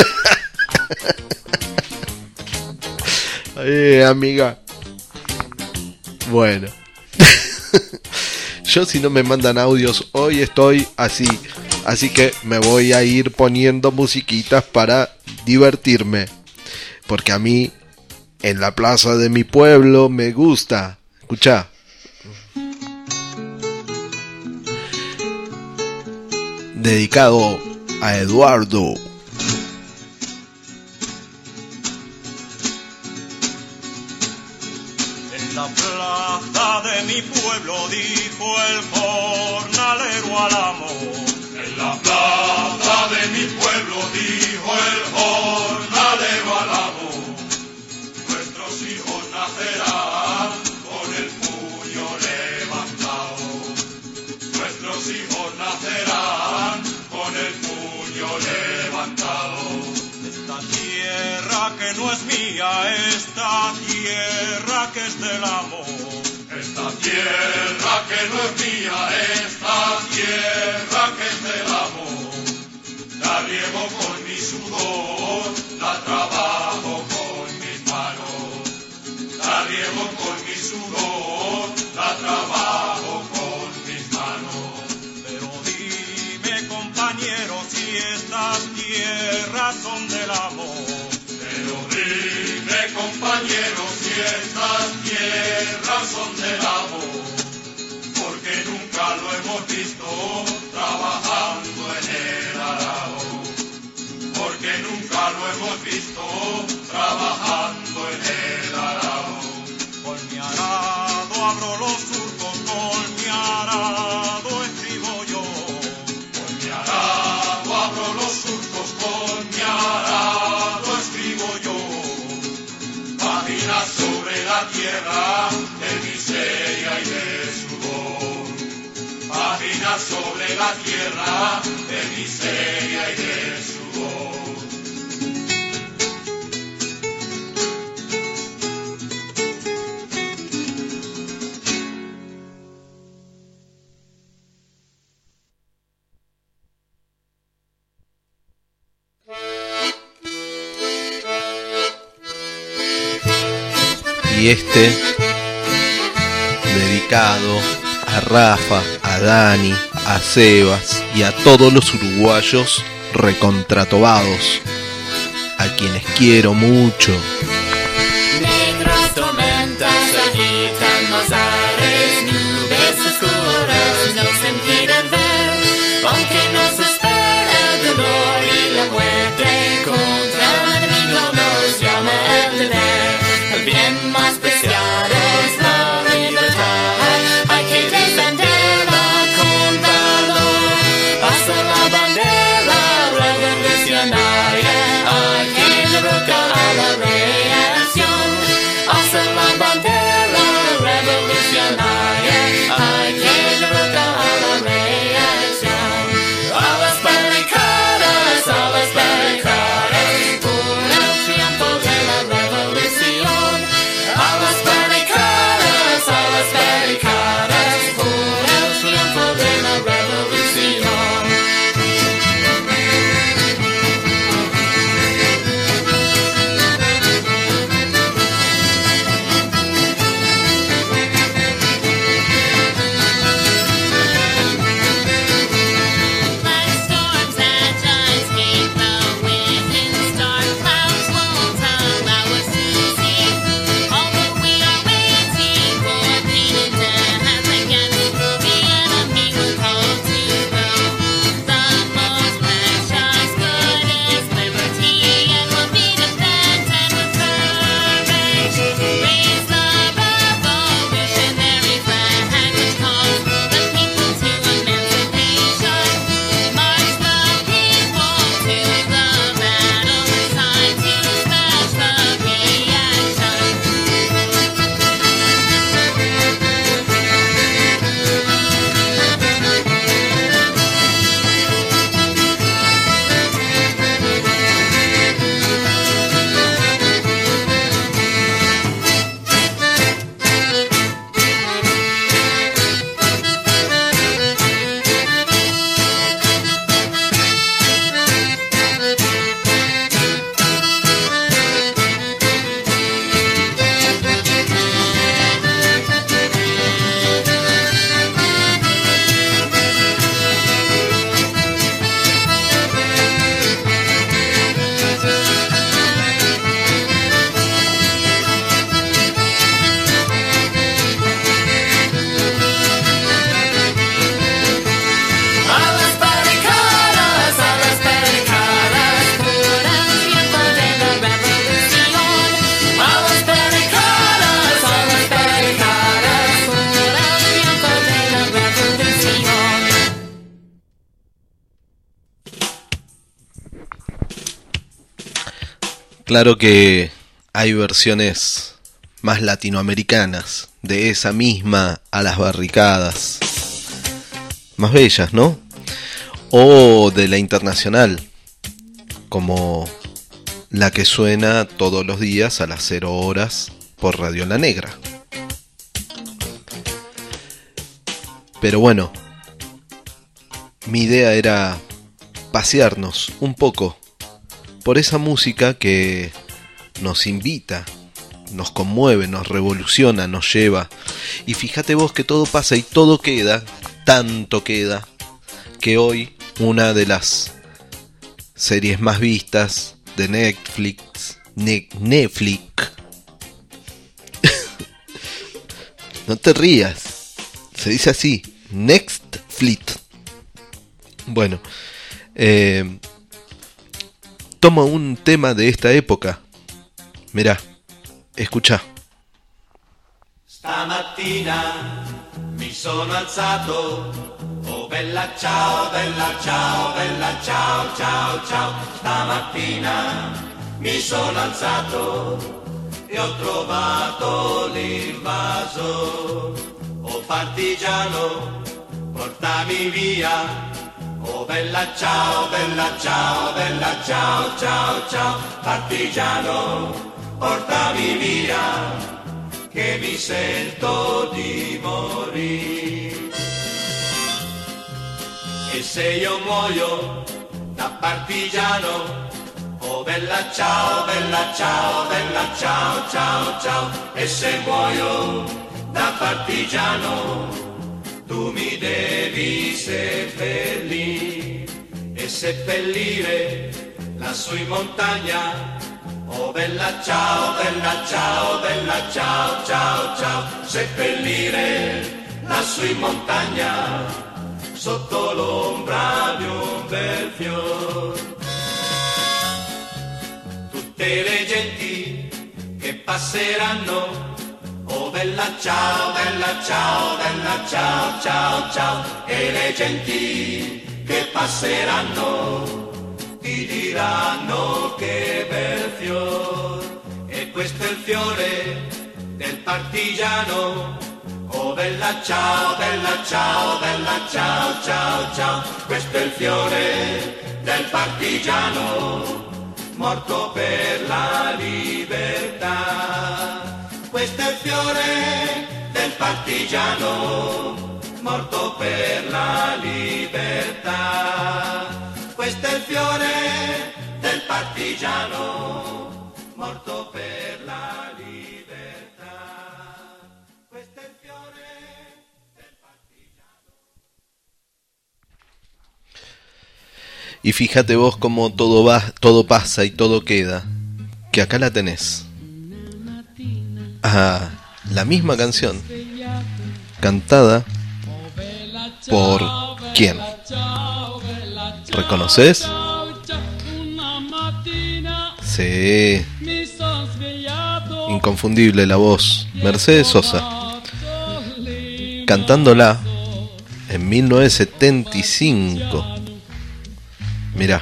Amiga. Bueno. Yo, si no me mandan audios, hoy estoy así. Así que me voy a ir poniendo musiquitas para divertirme. Porque a mí, en la plaza de mi pueblo, me gusta. Escuchá. Dedicado a Eduardo. En la plaza de mi pueblo, dijo el jornalero al amo. En la plaza de mi pueblo, dijo el jornalero al amo. Nuestros hijos nacerán con el puño levantado. Nuestros hijos nacerán con el puño levantado. Esta tierra que no es mía, esta tierra que es del amo. Esta tierra que no es mía, esta tierra que es del amo. La riego con mi sudor, la trabajo con mis manos. La riego con mi sudor, la trabajo con mis manos. Pero dime, compañero, si estas tierras son del amo. Pero dime, compañero, si estas tierras son del amo. Porque nunca lo hemos visto trabajando en el arado. Porque nunca lo hemos visto trabajando en el arado. Con mi arado abro los surcos, con mi arado escribo yo. Con mi arado abro los surcos, con mi arado escribo yo. tierra de miseria y de sudor. Páginas sobre la tierra de miseria y de sudor. Y dedicado a Rafa, a Dani, a Sebas y a todos los uruguayos recontratobados, a quienes quiero mucho. Negras tormentas agitan los aires, nubes oscuras nos impiden ver, aunque nos espera el dolor y la muerte, contra el enemigo nos llama el deber. El bien más preciado es la libertad, hay que defenderla con valor. Pasa la bandera revolucionaria, hay que derrocar a la reacción. Pasa la bandera revolucionaria, hay que derrocar a la reacción. A las barricadas, por el triunfo de la revolución. A las barricadas, por el triunfo de la revolución. Like storms that just hate the wind, dark clouds won't allow us to see. Although we are waiting for pain and death against the enemy we're called to go. The most precious good is liberty, and will be defended with courage. Raise the revolutionary flag which calls the people to emancipation. March the people to the battle, time to smash the reaction. A las barricadas, por el triunfo de la revolución. A las barricadas, por el triunfo de la revolución. Claro que hay versiones más latinoamericanas de esa misma A las barricadas, más bellas, ¿no? O de la internacional, como la que suena todos los días a las 0 horas por Radio La Negra. Pero bueno, mi idea era pasearnos un poco por esa música que nos invita, nos conmueve, nos revoluciona, nos lleva. Y fíjate vos que todo pasa y todo queda, tanto queda, que hoy una de las series más vistas de Netflix, no te rías, se dice así, Netflix. Bueno, toma un tema de esta época. Mirá, escucha. Stamattina mi sono alzato, oh bella ciao, bella ciao, bella ciao, ciao, ciao. Stamattina mi sono alzato che ho trovato l'invasor. Oh partigiano, portami via. Oh bella ciao, bella ciao, bella ciao, ciao, ciao. Partigiano, portami via, che mi sento di morire. E se io muoio da partigiano, oh bella ciao, bella ciao, bella ciao, ciao, ciao. E se muoio da partigiano, tu mi devi seppellire e seppellire lassù in montagna. Oh bella ciao, bella ciao, bella ciao, ciao, ciao. Seppellire lassù in montagna, sotto l'ombra di un bel fior. Tutte le genti che passeranno, oh bella ciao, bella ciao, bella ciao, ciao, ciao. E le genti che passeranno ti diranno che bel fior. E questo è il fiore del partigiano. Oh bella ciao, bella ciao, bella ciao, ciao, ciao. Questo è il fiore del partigiano, morto per la libertà. Questo è il fiore del partigiano, morto per la libertà. Questo è il fiore del partigiano, morto per la libertà. Questo è il fiore del partigiano. Y fíjate vos cómo todo va, todo pasa y todo queda, que acá la tenés. Ah, la misma canción, cantada por ¿quién? ¿Reconoces? Sí, inconfundible la voz, Mercedes Sosa, cantándola en 1975. Mirá.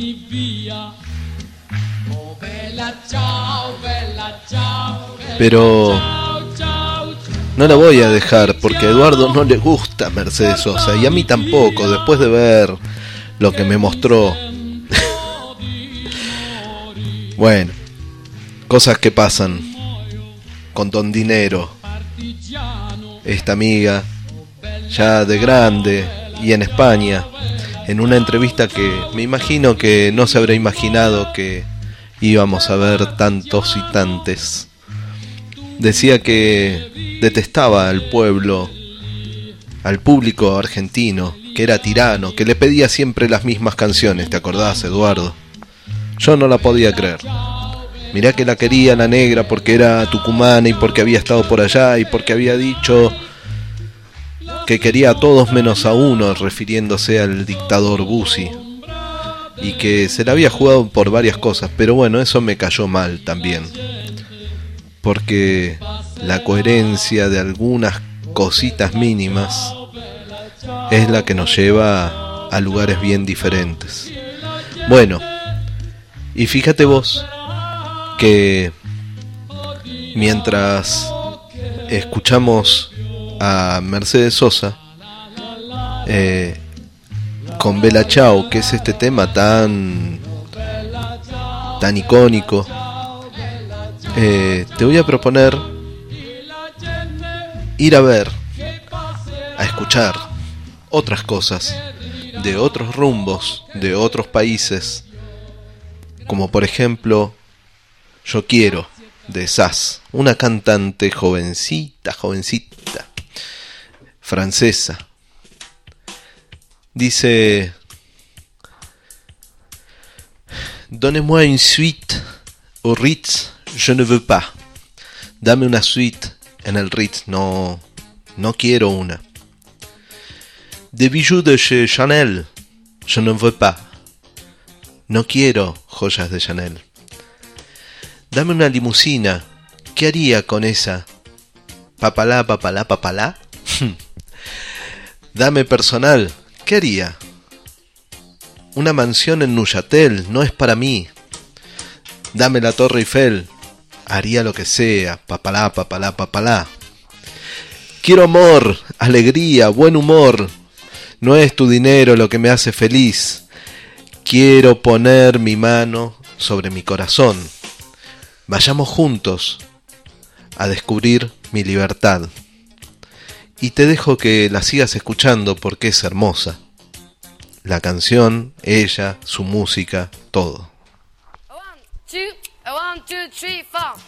Pero no la voy a dejar porque a Eduardo no le gusta Mercedes Sosa y a mí tampoco, después de ver lo que me mostró. Bueno, cosas que pasan con Don Dinero, esta amiga ya de grande y en España, en una entrevista que me imagino que no se habrá imaginado que íbamos a ver tantos y tantes. Decía que detestaba al pueblo, al público argentino, que era tirano, que le pedía siempre las mismas canciones. ¿Te acordás, Eduardo? Yo no la podía creer. Mirá que la quería la negra porque era tucumana y porque había estado por allá y porque había dicho que quería a todos menos a uno, refiriéndose al dictador Bussi, y que se la había jugado por varias cosas, pero bueno, eso me cayó mal también, porque la coherencia de algunas cositas mínimas es la que nos lleva a lugares bien diferentes. Bueno, y fíjate vos que mientras escuchamos a Mercedes Sosa con Bella Ciao, que es este tema tan icónico, te voy a proponer ir a ver, a escuchar otras cosas de otros rumbos, de otros países, como por ejemplo Yo Quiero, de Sass, una cantante jovencita, francesa. Dice: Donnez-moi une suite au Ritz, je ne veux pas. Dame una suite en el Ritz, no quiero una. Des bijoux de chez Chanel, je ne veux pas. No quiero joyas de Chanel. Dame una limusina, ¿qué haría con esa? Papalá, papalá, papalá. Dame personal, ¿qué haría? Una mansión en Neuchâtel, no es para mí. Dame la Torre Eiffel, haría lo que sea, papalá, papalá, papalá. Quiero amor, alegría, buen humor. No es tu dinero lo que me hace feliz. Quiero poner mi mano sobre mi corazón. Vayamos juntos a descubrir mi libertad. Y te dejo que la sigas escuchando porque es hermosa. La canción, ella, su música, todo. 1, 2, 3, 4.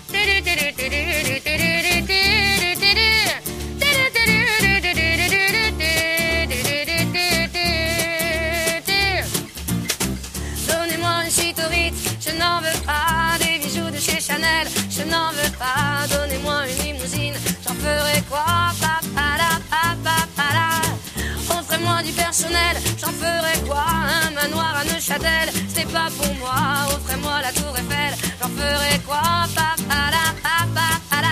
Donnez-moi une suite au Ritz, je n'en veux pas. Des bijoux de chez Chanel, je n'en veux pas. Donnez-moi une limousine, j'en ferai quoi? Papala, papala. Offrez-moi du personnel, j'en ferai quoi? Un manoir à Neuchâtel, c'est pas pour moi. Offrez-moi la tour Eiffel, j'en ferai quoi? Papala, papala.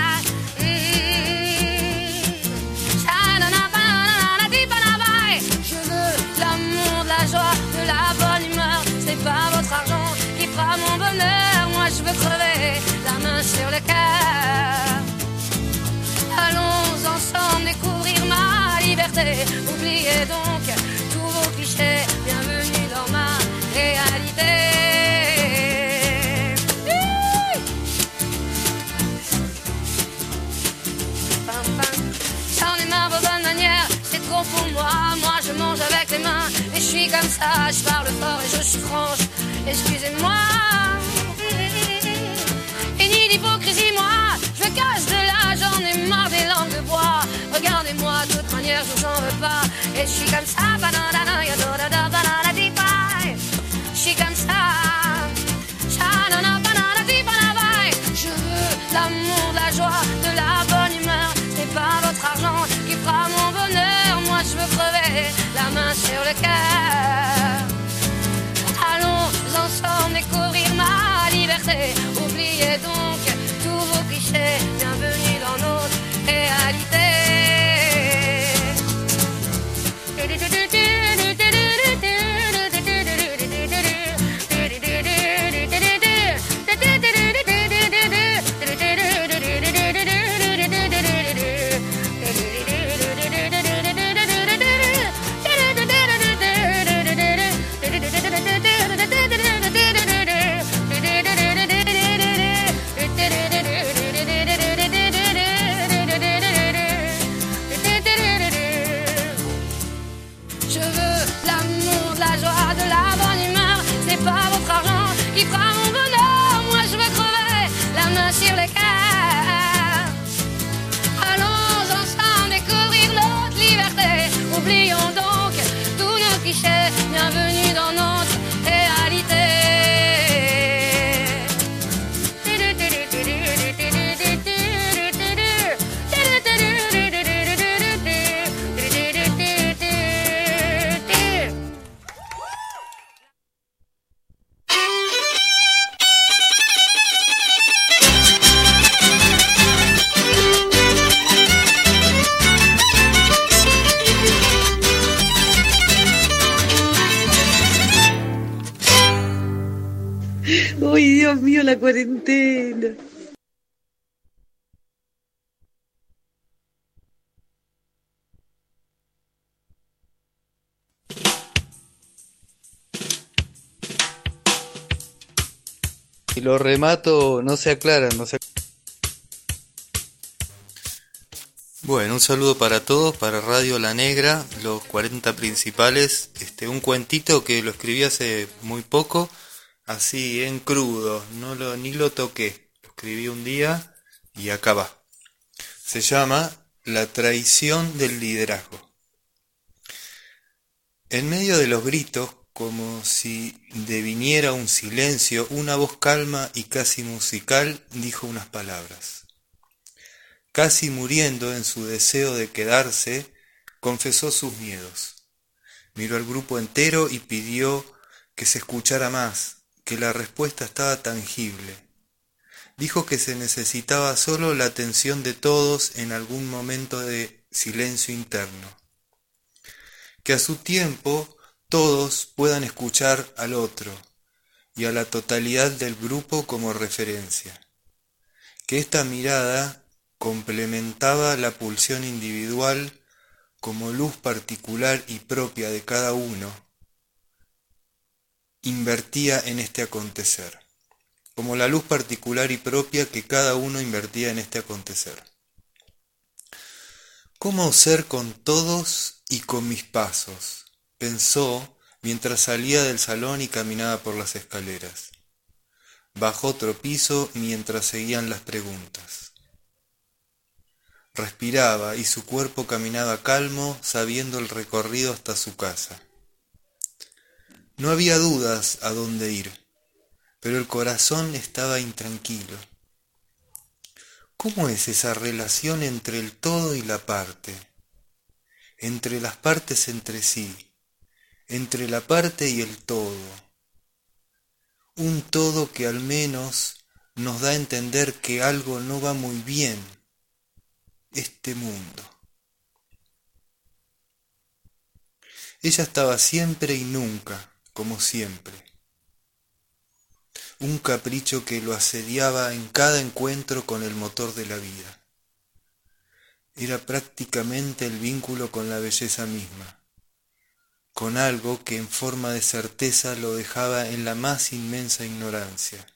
Je veux l'amour, de la joie, de la bonne humeur. C'est pas votre argent qui fera mon bonheur. Moi je veux crever la main sur le cœur. Allons ensemble découvrir ma liberté. Oubliez donc tous vos clichés. Bienvenue dans ma réalité. J'en ai marre vos bonnes manières, c'est trop pour moi. Moi je mange avec les mains et je suis comme ça. Je parle fort et je suis franche, excusez-moi. Et ni d'hypocrisie moi, je me cache de là. J'en ai marre des langues de bois. Regardez-moi, de toute manière je vous en veux pas. Et je suis comme ça, banana, yadodada, banana, di-bye. Je suis comme ça, chanana, banana, di-bye. Je veux l'amour, la joie, de la bonne humeur. C'est pas votre argent qui fera mon bonheur. Moi je veux crever la main sur le cœur. Allons ensemble découvrir ma liberté. Oubliez donc tous vos clichés. Bienvenue dans notre réalité. Sur le cœur. Allons ensemble découvrir l'autre liberté. Oublions donc tous nos clichés. Bienvenue dans notre réalité. Uy, Dios mío, la cuarentena. Y lo remato, no se aclaran, no se... Bueno, un saludo para todos, para Radio La Negra, los 40 principales, un cuentito que lo escribí hace muy poco, así en crudo, ni lo toqué, lo escribí un día y acá va. Se llama La traición del liderazgo. En medio de los gritos, como si deviniera un silencio, una voz calma y casi musical dijo unas palabras. Casi muriendo en su deseo de quedarse, confesó sus miedos. Miró al grupo entero y pidió que se escuchara más, que la respuesta estaba tangible. Dijo que se necesitaba solo la atención de todos en algún momento de silencio interno. Que a su tiempo todos puedan escuchar al otro y a la totalidad del grupo como referencia. que esta mirada complementaba la pulsión individual como luz particular y propia de cada uno, invertía en este acontecer, como la luz particular y propia que cada uno invertía en este acontecer. ¿Cómo ser con todos y con mis pasos?, pensó mientras salía del salón y caminaba por las escaleras. Bajó otro piso mientras seguían las preguntas. Respiraba y su cuerpo caminaba calmo, sabiendo el recorrido hasta su casa. No había dudas a dónde ir, pero el corazón estaba intranquilo. ¿Cómo es esa relación entre el todo y la parte? Entre las partes entre sí, entre la parte y el todo. Un todo que al menos nos da a entender que algo no va muy bien, este mundo. Ella estaba siempre y nunca, como siempre. Un capricho que lo asediaba en cada encuentro con el motor de la vida. Era prácticamente el vínculo con la belleza misma, con algo que en forma de certeza lo dejaba en la más inmensa ignorancia.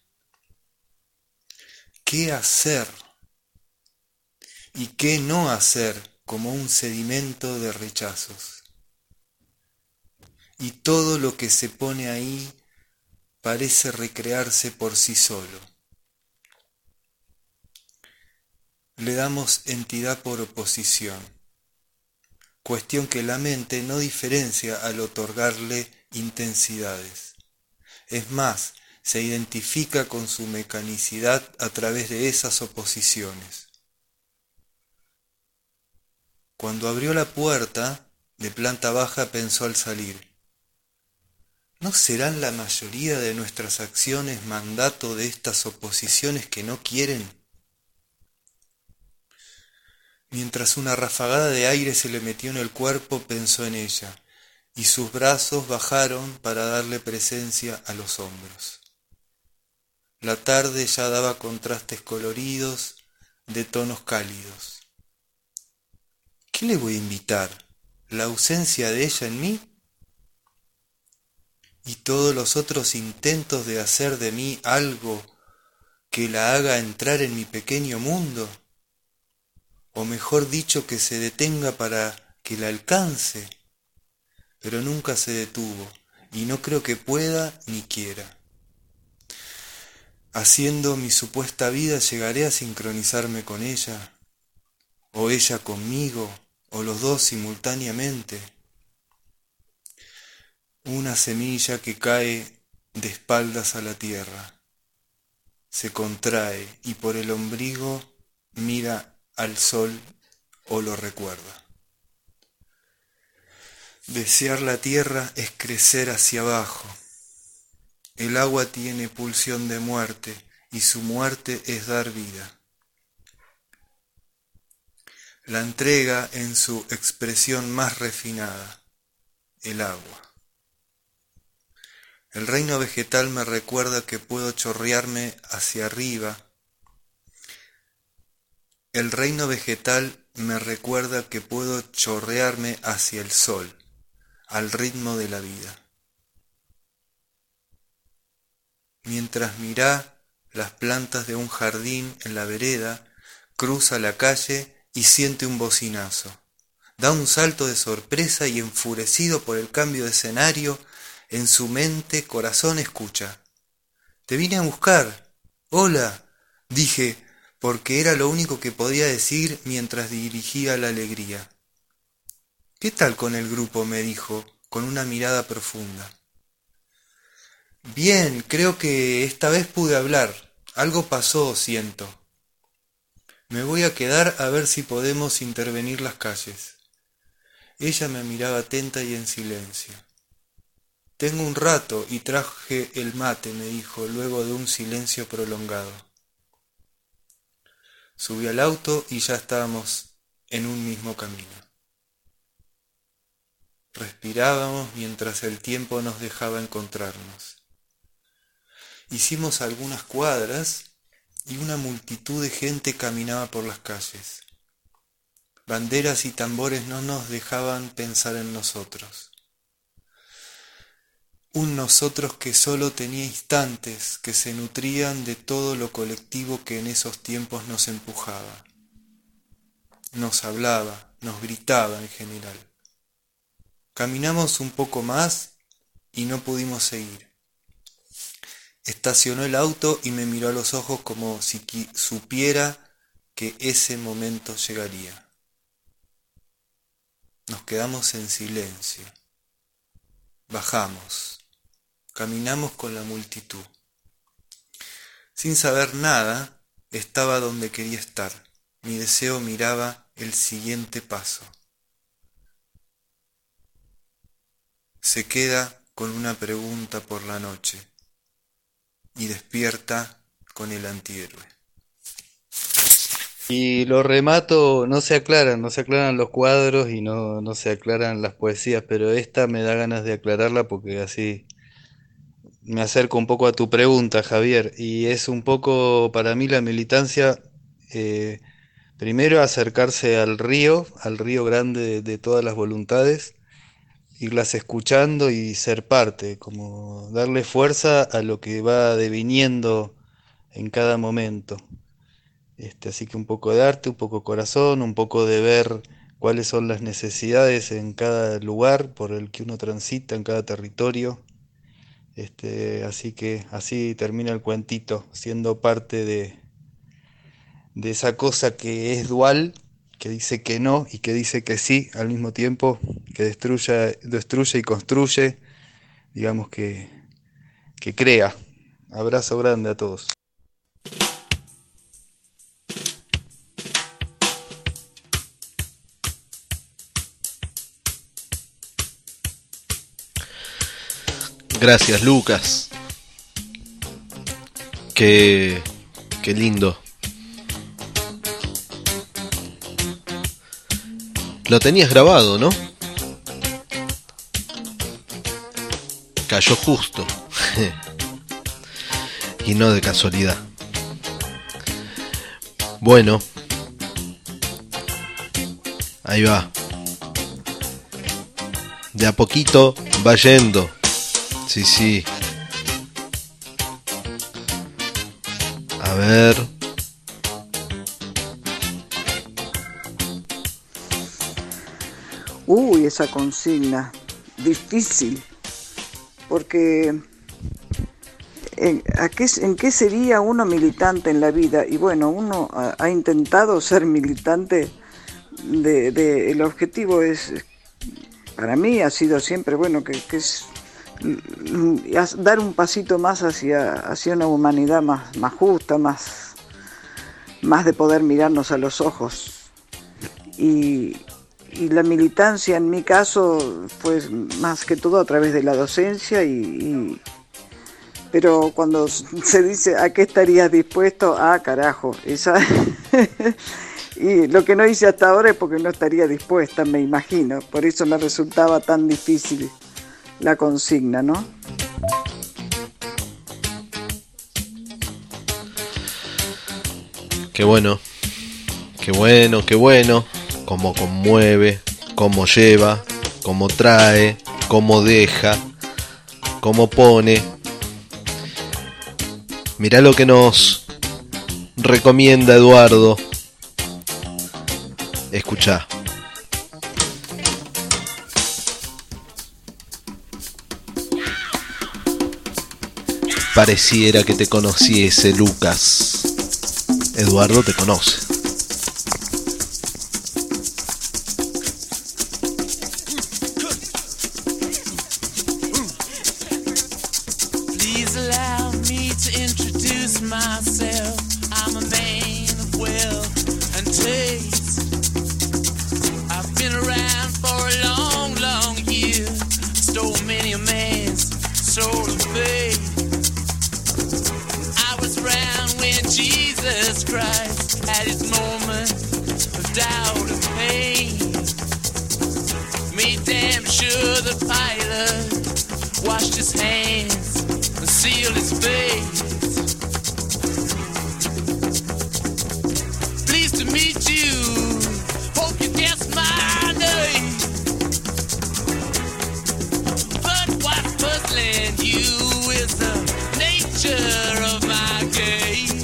¿Qué hacer y qué no hacer como un sedimento de rechazos? Y todo lo que se pone ahí parece recrearse por sí solo. Le damos entidad por oposición, cuestión que la mente no diferencia al otorgarle intensidades. Es más, se identifica con su mecanicidad a través de esas oposiciones. Cuando abrió la puerta de planta baja pensó al salir: ¿no serán la mayoría de nuestras acciones mandato de estas oposiciones que no quieren? Mientras una rafagada de aire se le metió en el cuerpo, pensó en ella, y sus brazos bajaron para darle presencia a los hombros. La tarde ya daba contrastes coloridos, de tonos cálidos. ¿Qué le voy a invitar? ¿La ausencia de ella en mí? ¿Y todos los otros intentos de hacer de mí algo que la haga entrar en mi pequeño mundo? O mejor dicho, que se detenga para que la alcance. Pero nunca se detuvo, y no creo que pueda ni quiera. Haciendo mi supuesta vida, ¿llegaré a sincronizarme con ella? ¿O ella conmigo? ¿O los dos simultáneamente? Una semilla que cae de espaldas a la tierra, se contrae y por el ombligo mira al sol o lo recuerda. Desear la tierra es crecer hacia abajo. El agua tiene pulsión de muerte y su muerte es dar vida. La entrega en su expresión más refinada, el agua. El reino vegetal me recuerda que puedo chorrearme hacia arriba. El reino vegetal me recuerda que puedo chorrearme hacia el sol, al ritmo de la vida. Mientras mira las plantas de un jardín en la vereda, cruza la calle y siente un bocinazo. Da un salto de sorpresa y enfurecido por el cambio de escenario, en su mente, corazón, escucha. Te vine a buscar. Hola, dije, porque era lo único que podía decir mientras dirigía la alegría. ¿Qué tal con el grupo?, me dijo, con una mirada profunda. Bien, creo que esta vez pude hablar. Algo pasó, siento. Me voy a quedar a ver si podemos intervenir las calles. Ella me miraba atenta y en silencio. Tengo un rato y traje el mate, me dijo, luego de un silencio prolongado. Subí al auto y ya estábamos en un mismo camino. Respirábamos mientras el tiempo nos dejaba encontrarnos. Hicimos algunas cuadras y una multitud de gente caminaba por las calles. Banderas y tambores no nos dejaban pensar en nosotros. Un nosotros que solo tenía instantes, que se nutrían de todo lo colectivo que en esos tiempos nos empujaba. Nos hablaba, nos gritaba en general. Caminamos un poco más y no pudimos seguir. Estacionó el auto y me miró a los ojos como si supiera que ese momento llegaría. Nos quedamos en silencio. Bajamos. Caminamos con la multitud. Sin saber nada, estaba donde quería estar. Mi deseo miraba el siguiente paso. Se queda con una pregunta por la noche y despierta con el antihéroe. Y lo remato, no se aclaran los cuadros y no se aclaran las poesías, pero esta me da ganas de aclararla porque así me acerco un poco a tu pregunta, Javier, y es un poco para mí la militancia, primero acercarse al río grande de todas las voluntades, irlas escuchando y ser parte, como darle fuerza a lo que va deviniendo en cada momento. Así que un poco de arte, un poco corazón, un poco de ver cuáles son las necesidades en cada lugar por el que uno transita, en cada territorio. Así que así termina el cuentito, siendo parte de esa cosa que es dual, que dice que no y que dice que sí al mismo tiempo, que destruye y construye, digamos que crea. Abrazo grande a todos. Gracias, Lucas. Qué lindo. Lo tenías grabado, ¿no? Cayó justo. Y no de casualidad. Bueno. Ahí va. De a poquito va yendo. Sí. A ver. Uy, esa consigna. Difícil. Porque ¿en qué sería uno militante en la vida? Y bueno, uno ha intentado ser militante. El objetivo es, para mí ha sido siempre, bueno, que es dar un pasito más hacia una humanidad más justa, más de poder mirarnos a los ojos. Y la militancia en mi caso fue más que todo a través de la docencia pero cuando se dice ¿a qué estarías dispuesto? Carajo, esa y lo que no hice hasta ahora es porque no estaría dispuesta, me imagino, por eso me resultaba tan difícil la consigna, ¿no? Qué bueno. Cómo conmueve, cómo lleva, cómo trae, cómo deja, cómo pone. Mirá lo que nos recomienda Eduardo. Escuchá. Pareciera que te conociese, Lucas. Eduardo te conoce. Please allow me to introduce myself. I'm a man of wealth and taste. I've been around for a long, long year. Stole many a man's soul of faith. When Jesus Christ had his moment of doubt and pain, made damn sure the pilot washed his hands and sealed his face. puzzling you is the nature of my game.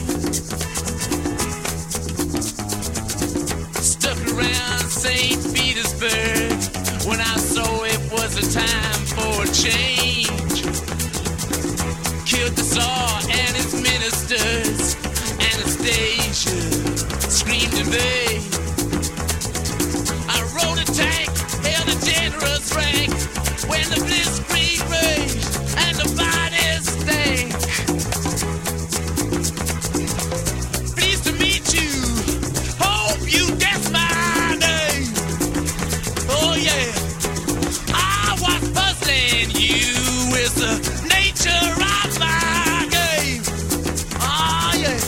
Stuck around St. Petersburg when I saw it was a time for a change. Killed the Tsar and his ministers. Anastasia screamed in vain. I rode a tank, held a generous rank when the blitzkrieg raged and the bodies stank. Pleased to meet you. Hope you guess my name. Oh yeah, I was puzzling you with the nature of my game. Oh yeah,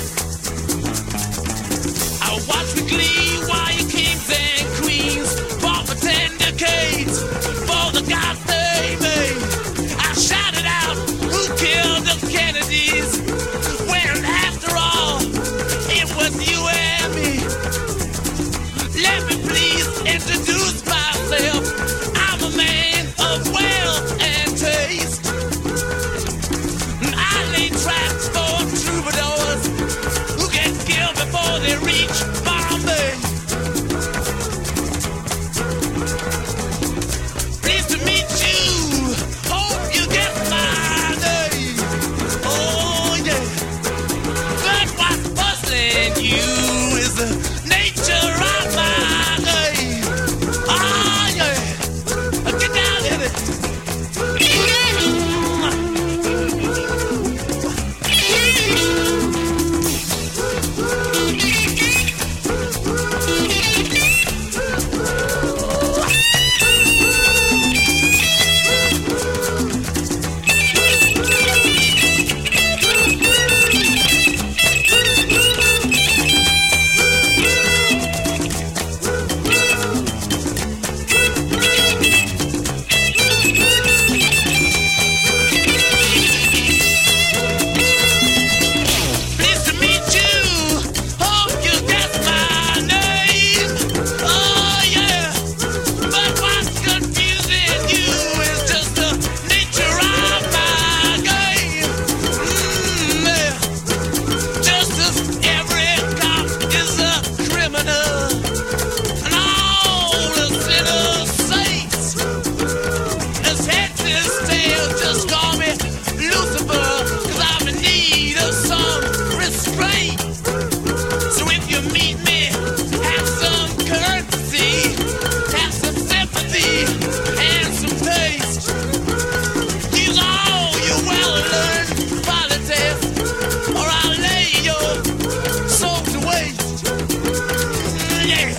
I watched with glee while you kings and queens fought for 10 decades for the gods they made. I shouted out, who killed the Kennedys? When after all, it was you and me. Let me please introduce myself. I'm a man of wealth and taste. I lay traps for troubadours who get killed before they reach Bombay. Pleased to meet you. Hope you get my name. Oh yeah. But what's puzzling you is the nature of my game. Oh yeah. Get down in it. Pleased to meet you. Hope you guess my name. Oh yeah. But what's confusing you is just the nature of my game. Yeah. Just as every cop is a criminal, and all the sinners saints. As heads is tails, just call me Lucifer, 'cause I'm in need of some restraint. So if you meet me, have some courtesy, have some sympathy, and some taste. Use all your well-learned politics, or I'll lay your soul to waste. Yeah.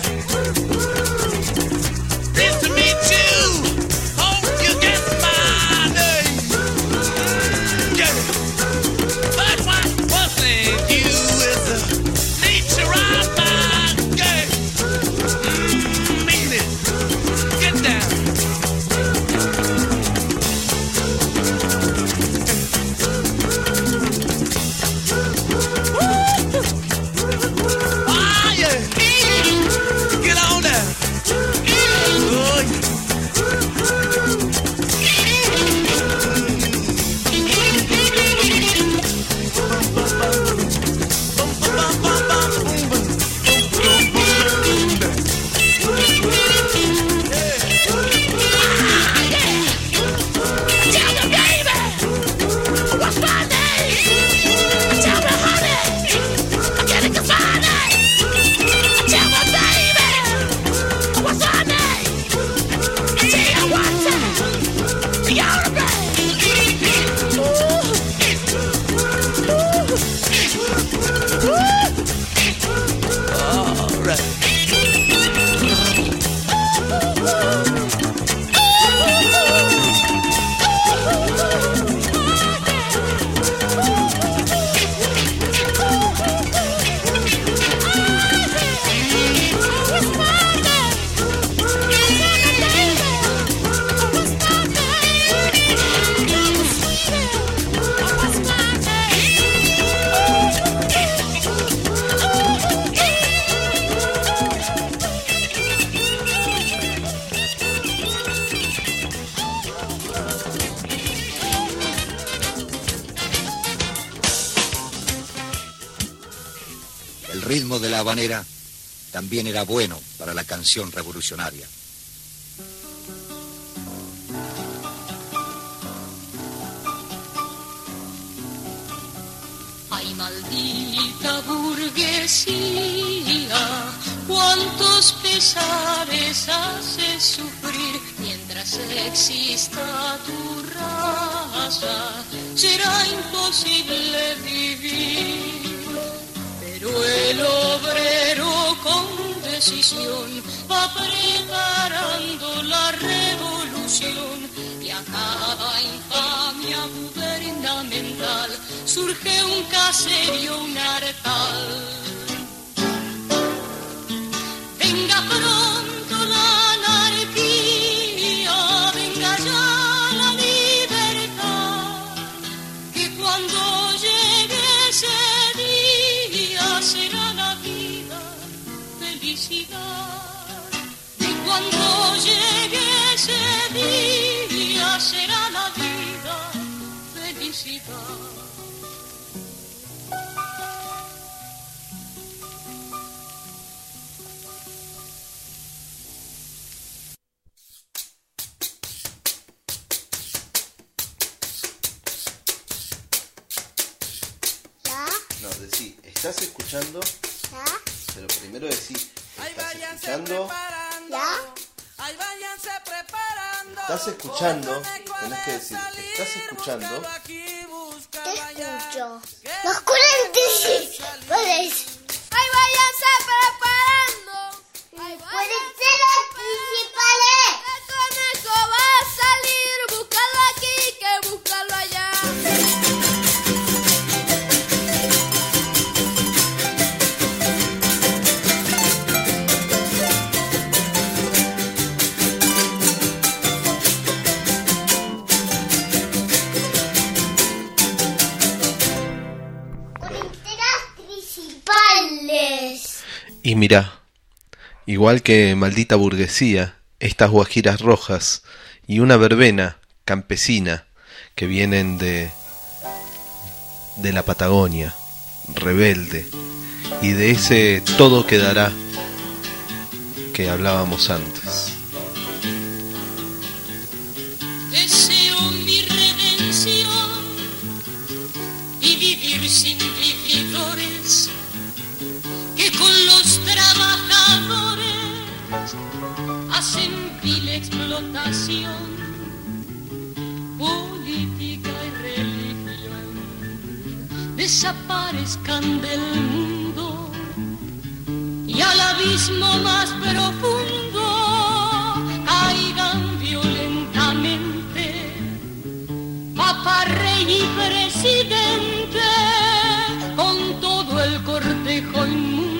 Pleased to meet you. Hope you get my name. ritmo de la habanera también era bueno para la canción revolucionaria. Ay, maldita burguesía, cuántos pesares hace sufrir. Mientras exista tu raza, será imposible vivir. Pero el obrero con decisión va preparando la revolución, y a cada infamia gubernamental surge un caserío, un hartal. Venga pronto la anarquía, venga ya la libertad, que cuando llegue ese día será la vida felicidad. Y cuando llegue ese día será la vida felicidad. No, decí, ¿estás escuchando? Pero primero decí, ¿estás escuchando? Ahí váyanse preparando. ¿Estás escuchando? Tenés que decir, ¿estás escuchando? Te escucho. Los 46. Ahí váyanse preparando. Váyanse los principales. El conejo va a salir. Búscalo aquí que búscalo allá. Y mirá, igual que Maldita Burguesía, estas guajiras rojas y una verbena campesina que vienen de la Patagonia, rebelde, y de ese todo quedará que hablábamos antes. Deseo mi redención y vivir sin vividores, que con los trabajadores hacen vil explotación, política y religión desaparezcan del mundo y al abismo más profundo caigan violentamente Papa, Rey y Presidente con todo el cortejo inmundo.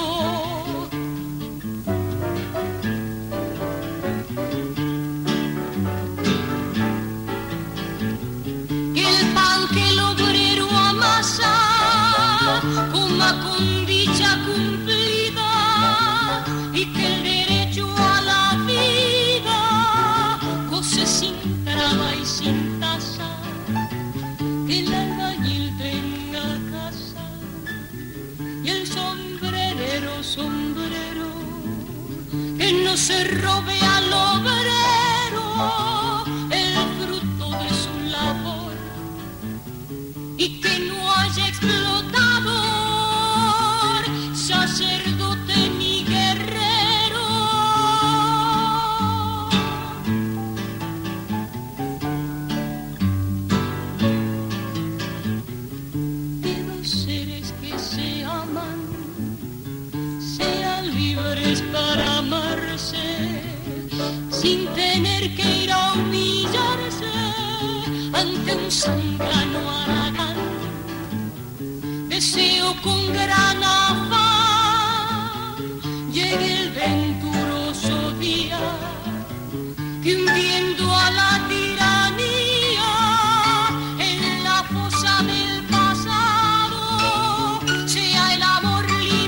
Que el pan que el obrero amasa coma con dicha cumplida y que el derecho a la vida goce sin traba y sin tasa. Que el albañil tenga casa y el sombrerero sombrero, que no se robe al obrero el fruto de su labor y que no haya explotador, sacerdote ni guerrero. Que dos seres que se aman sean libres para amarse sin tener que ir a humillarse ante un zángano haragán. Deseo con gran afán llegue el venturoso día que hundiendo a la tiranía en la fosa del pasado sea el amor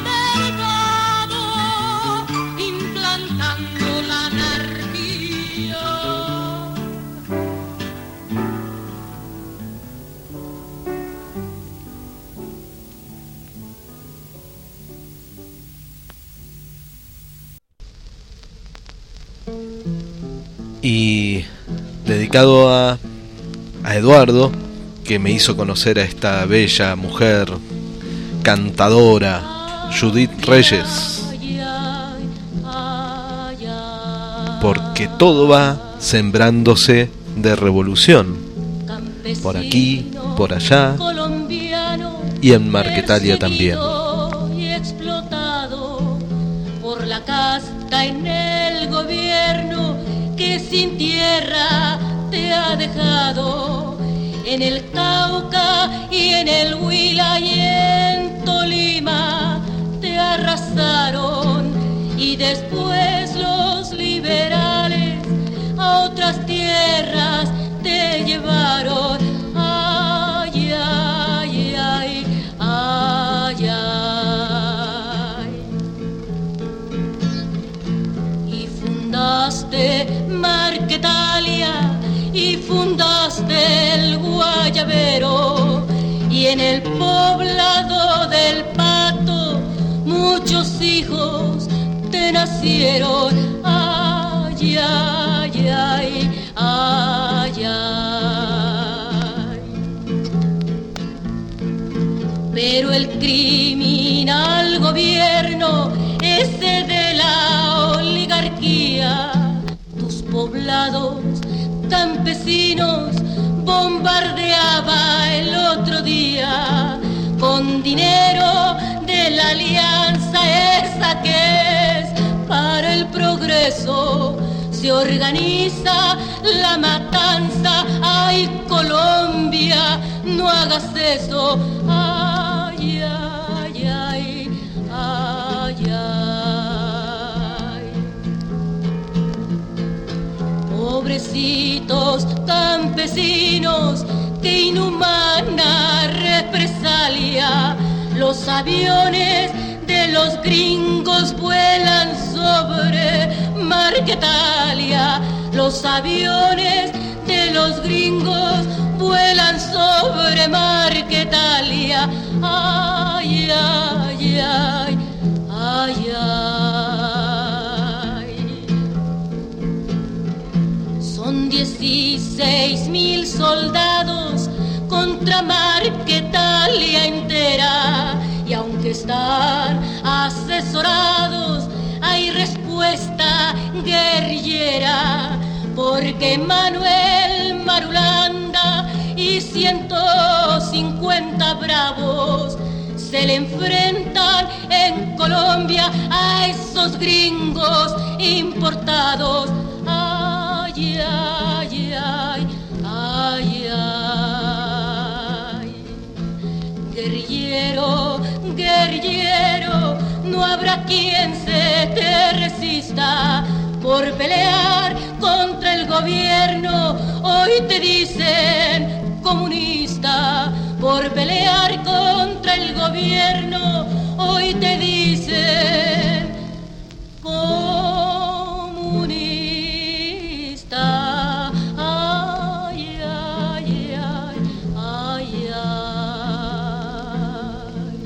libertado implantando la anarquía. Y dedicado a Eduardo, que me hizo conocer a esta bella mujer cantadora, Judith Reyes. Porque todo va sembrándose de revolución, por aquí, por allá y en Marquetalia también. Y explotado por la casta en el gobierno que sin tierra te ha dejado, en el Cauca y en el Huila y en Tolima te arrasaron, y después los liberales a otras tierras te llevaron. Ay, ay, ay, ay, ay. Y fundaste Marquetalia y fundaste el Guayabero, y en el poblado del Pato muchos hijos te nacieron. Ay, ay, ay, ay, ay. Pero el criminal gobierno, ese de la oligarquía, tus poblados campesinos bombardeaba el otro día con dinero de la alianza esa que es para el progreso. Se organiza la matanza. Ay, Colombia, no hagas eso. Ay, ay, ay, ay, ay. Pobrecitos campesinos, qué inhumana represalia. Los aviones de los gringos vuelan sobre Marquetalia. Los aviones de los gringos vuelan sobre Marquetalia. Ay, ay, ay, ay, ay. Son 16.000 soldados contra Marquetalia entera, y aunque están asesorados hay respuesta guerrillera, porque Manuel Marulanda y 150 bravos se le enfrentan en Colombia a esos gringos importados. Ay, ay, ay, ay, ay. Guerrillero, guerrillero, no habrá quien se te resista por pelear contra el gobierno. Hoy te dicen comunista por pelear contra el gobierno. Hoy te dicen comunista. Ay, ay, ay, ay, ay.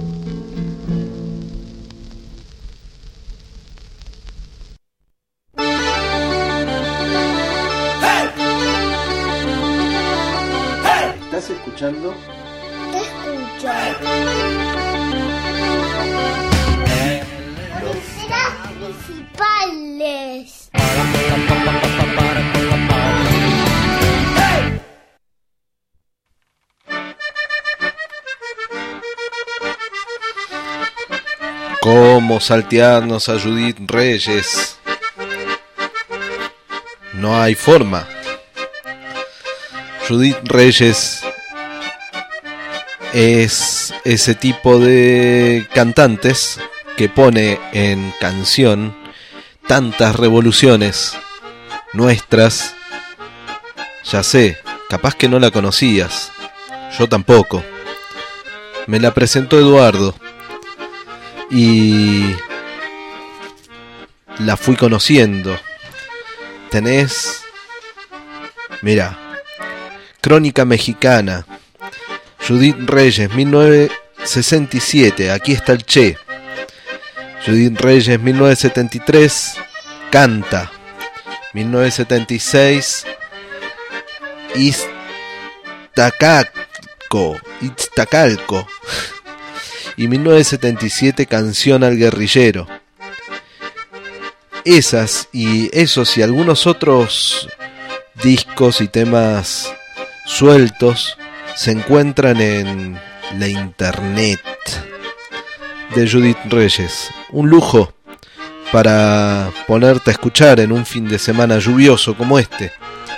¿Estás escuchando? Te escucho. Cabeceras principales. ¿Cómo saltearnos a Judith Reyes? No hay forma. Judith Reyes es ese tipo de cantantes que pone en canción tantas revoluciones nuestras. Ya sé, capaz que no la conocías, yo tampoco. Me la presentó Eduardo y la fui conociendo. Tenés, mira, Crónica Mexicana, Judith Reyes, 1967, aquí está el Che. Judith Reyes, 1973, Canta. 1976, Iztacalco. Y 1977, Canción al Guerrillero. Esos y algunos otros discos y temas sueltos se encuentran en la internet de Judith Reyes. Un lujo para ponerte a escuchar en un fin de semana lluvioso como este.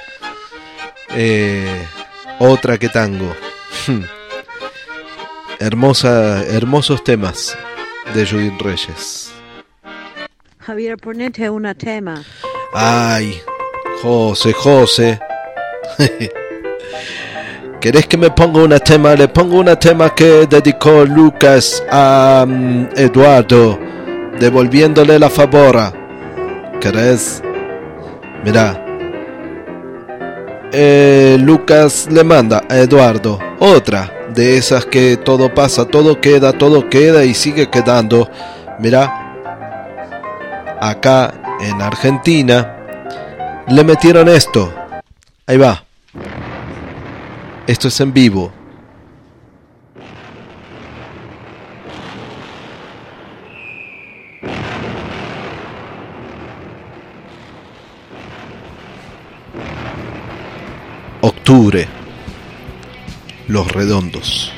Otra que tango. Hermosos temas de Judith Reyes. Javier, ponete un tema. Ay, José. ¿Querés que me ponga una tema? Le pongo una tema que dedicó Lucas a Eduardo, devolviéndole la favora. ¿Querés? Mirá. Lucas le manda a Eduardo otra de esas que todo pasa, todo queda y sigue quedando. Mirá. Acá en Argentina le metieron esto. Ahí va. Esto es en vivo. Octubre. Los Redondos.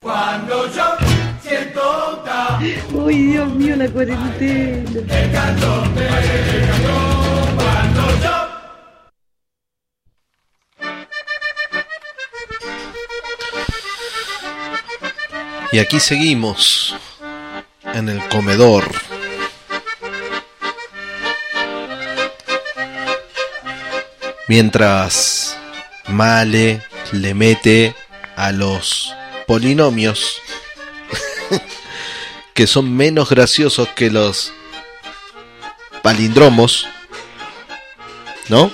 Cuando yo siento Uy, Dios mío, la cuarentena. cuando yo Y aquí seguimos en el comedor. Mientras Male le mete a los polinomios que son menos graciosos que los palindromos, ¿no?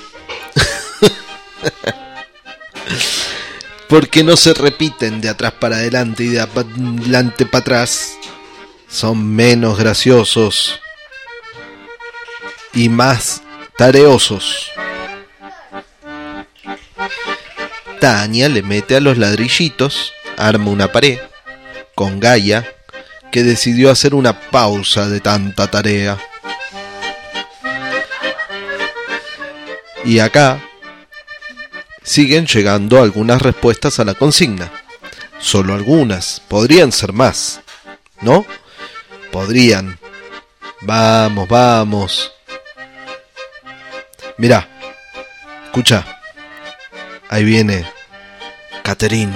Porque no se repiten de atrás para adelante y de adelante para atrás. Son menos graciosos y más tareosos. Tania le mete a los ladrillitos, arma una pared con Gaia, que decidió hacer una pausa de tanta tarea. Y acá siguen llegando algunas respuestas a la consigna. Solo algunas, podrían ser más, ¿no? Podrían. Vamos, vamos. Mirá, escucha. Ahí viene Catherine.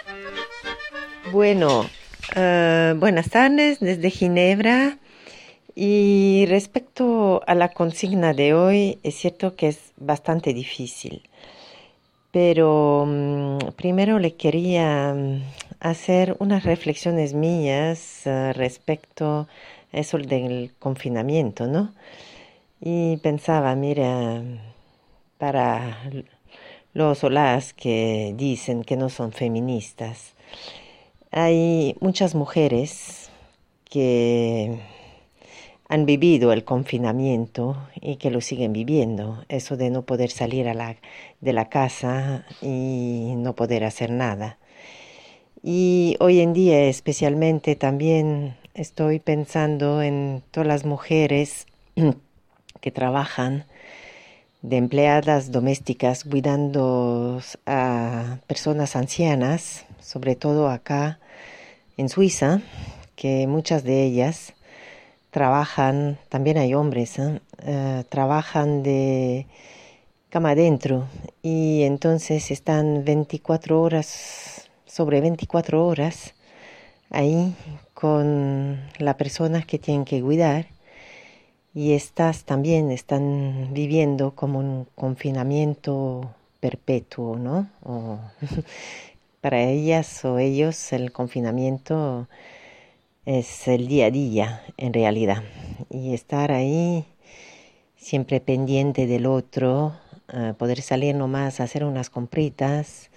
Bueno, buenas tardes desde Ginebra. Y respecto a la consigna de hoy, es cierto que es bastante difícil. Pero primero le quería hacer unas reflexiones mías respecto a eso del confinamiento, ¿no? Y pensaba, mira, para los o las que dicen que no son feministas, hay muchas mujeres que han vivido el confinamiento y que lo siguen viviendo, eso de no poder salir de la casa y no poder hacer nada. Y hoy en día especialmente también estoy pensando en todas las mujeres que trabajan de empleadas domésticas cuidando a personas ancianas, sobre todo acá en Suiza, que muchas de ellas trabajan, también hay hombres, trabajan de cama adentro y entonces están 24 horas, sobre 24 horas ahí con la persona que tienen que cuidar. Y estas también están viviendo como un confinamiento perpetuo, ¿no? Para ellas o ellos el confinamiento es el día a día, en realidad. Y estar ahí siempre pendiente del otro, poder salir nomás a hacer unas compritas,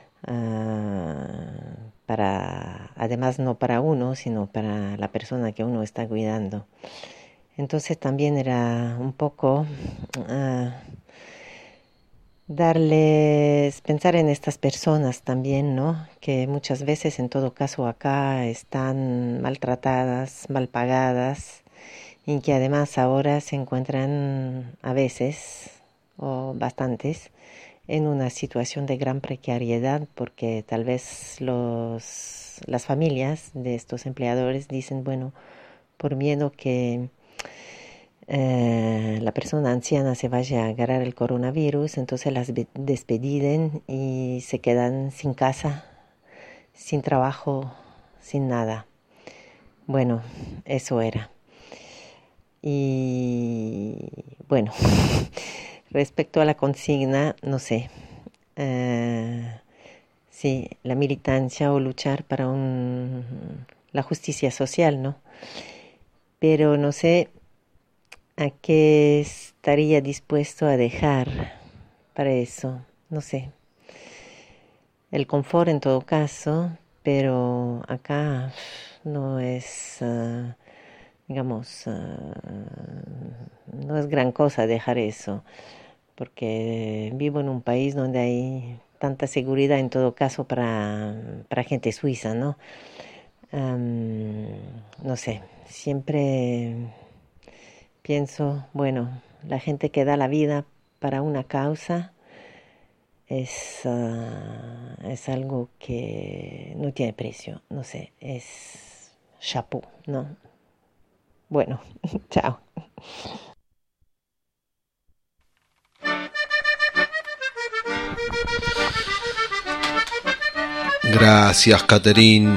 además no para uno, sino para la persona que uno está cuidando. Entonces también era un poco pensar en estas personas también, ¿no? Que muchas veces, en todo caso acá, están maltratadas, mal pagadas y que además ahora se encuentran a veces, o bastantes, en una situación de gran precariedad porque tal vez las familias de estos empleadores dicen, bueno, por miedo que la persona anciana se vaya a agarrar el coronavirus, entonces las despiden y se quedan sin casa, sin trabajo, sin nada. Bueno, eso era. Y bueno, respecto a la consigna, no sé. Sí, la militancia o luchar para la justicia social, ¿no? Pero no sé a qué estaría dispuesto a dejar para eso, no sé. El confort en todo caso, pero acá no es, digamos, no es gran cosa dejar eso, porque vivo en un país donde hay tanta seguridad en todo caso para gente suiza, ¿no? No sé, siempre pienso, bueno, la gente que da la vida para una causa es algo que no tiene precio, no sé, es chapeau, ¿no? Bueno, chao. Gracias, Catherine.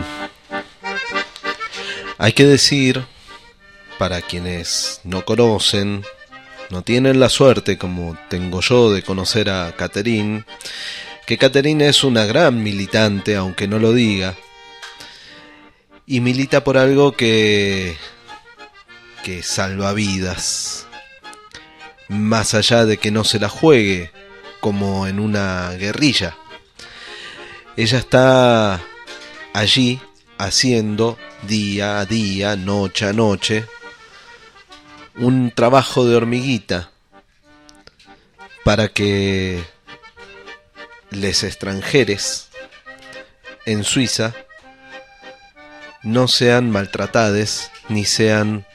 Hay que decir, para quienes no conocen, no tienen la suerte como tengo yo de conocer a Catherine, que Catherine es una gran militante, aunque no lo diga, y milita por algo que salva vidas, más allá de que no se la juegue como en una guerrilla. Ella está allí haciendo día a día, noche a noche, un trabajo de hormiguita para que les extranjeres en Suiza no sean maltratades ni sean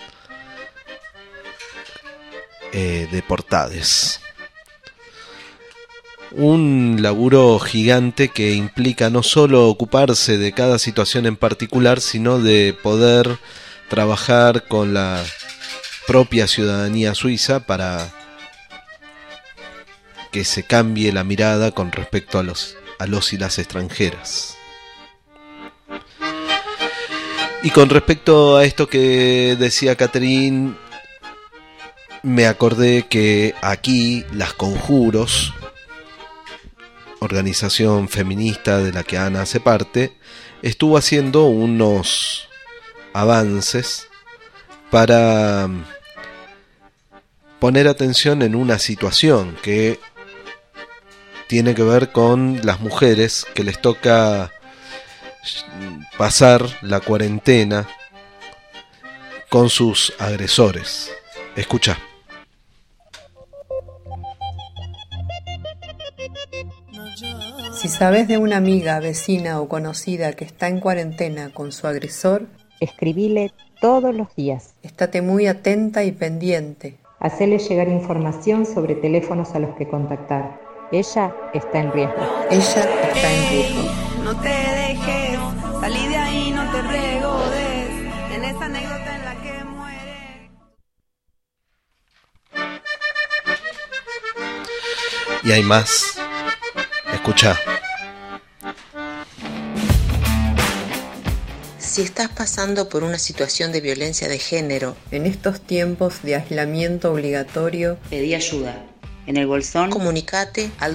deportades. Un laburo gigante que implica no solo ocuparse de cada situación en particular, sino de poder trabajar con la propia ciudadanía suiza para que se cambie la mirada con respecto a los y las extranjeras. Y con respecto a esto que decía Catherine, me acordé que aquí las Conjuros, organización feminista de la que Ana hace parte, estuvo haciendo unos avances para poner atención en una situación que tiene que ver con las mujeres que les toca pasar la cuarentena con sus agresores. Escucha. Si sabes de una amiga, vecina o conocida que está en cuarentena con su agresor, escribile todos los días. Estate muy atenta y pendiente. Hacele llegar información sobre teléfonos a los que contactar. Ella está en riesgo. Ella está en riesgo. No te dejes, salí de ahí, no te regodes, en esa anécdota en la que muere. Y hay más. Escucha. Si estás pasando por una situación de violencia de género, en estos tiempos de aislamiento obligatorio, pedí ayuda. En el bolsón, comunicate al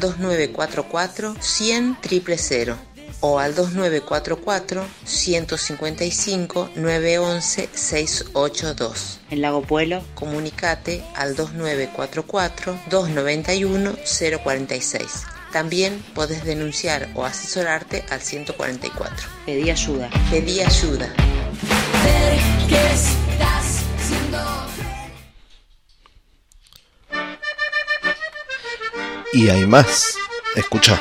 2944-100-000 o al 2944-155-911-682. En Lago Puelo, comunicate al 2944-291-046. También podés denunciar o asesorarte al 144. Pedí ayuda. Pedí ayuda. Ver qué estás haciendo. Y hay más. Escucha.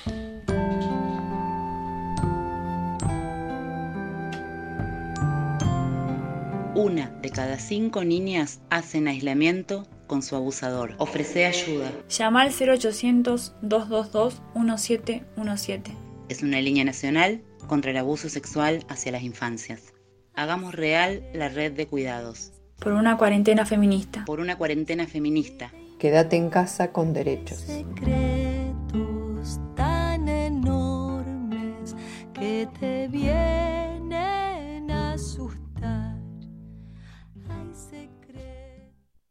Una de cada 5 niñas hacen aislamiento con su abusador. Ofrece ayuda. Llama al 0800-222-1717. Es una línea nacional contra el abuso sexual hacia las infancias. Hagamos real la red de cuidados. Por una cuarentena feminista. Por una cuarentena feminista. Quédate en casa con derechos. Secretos tan enormes que te vienen a asustar. Hay secretos.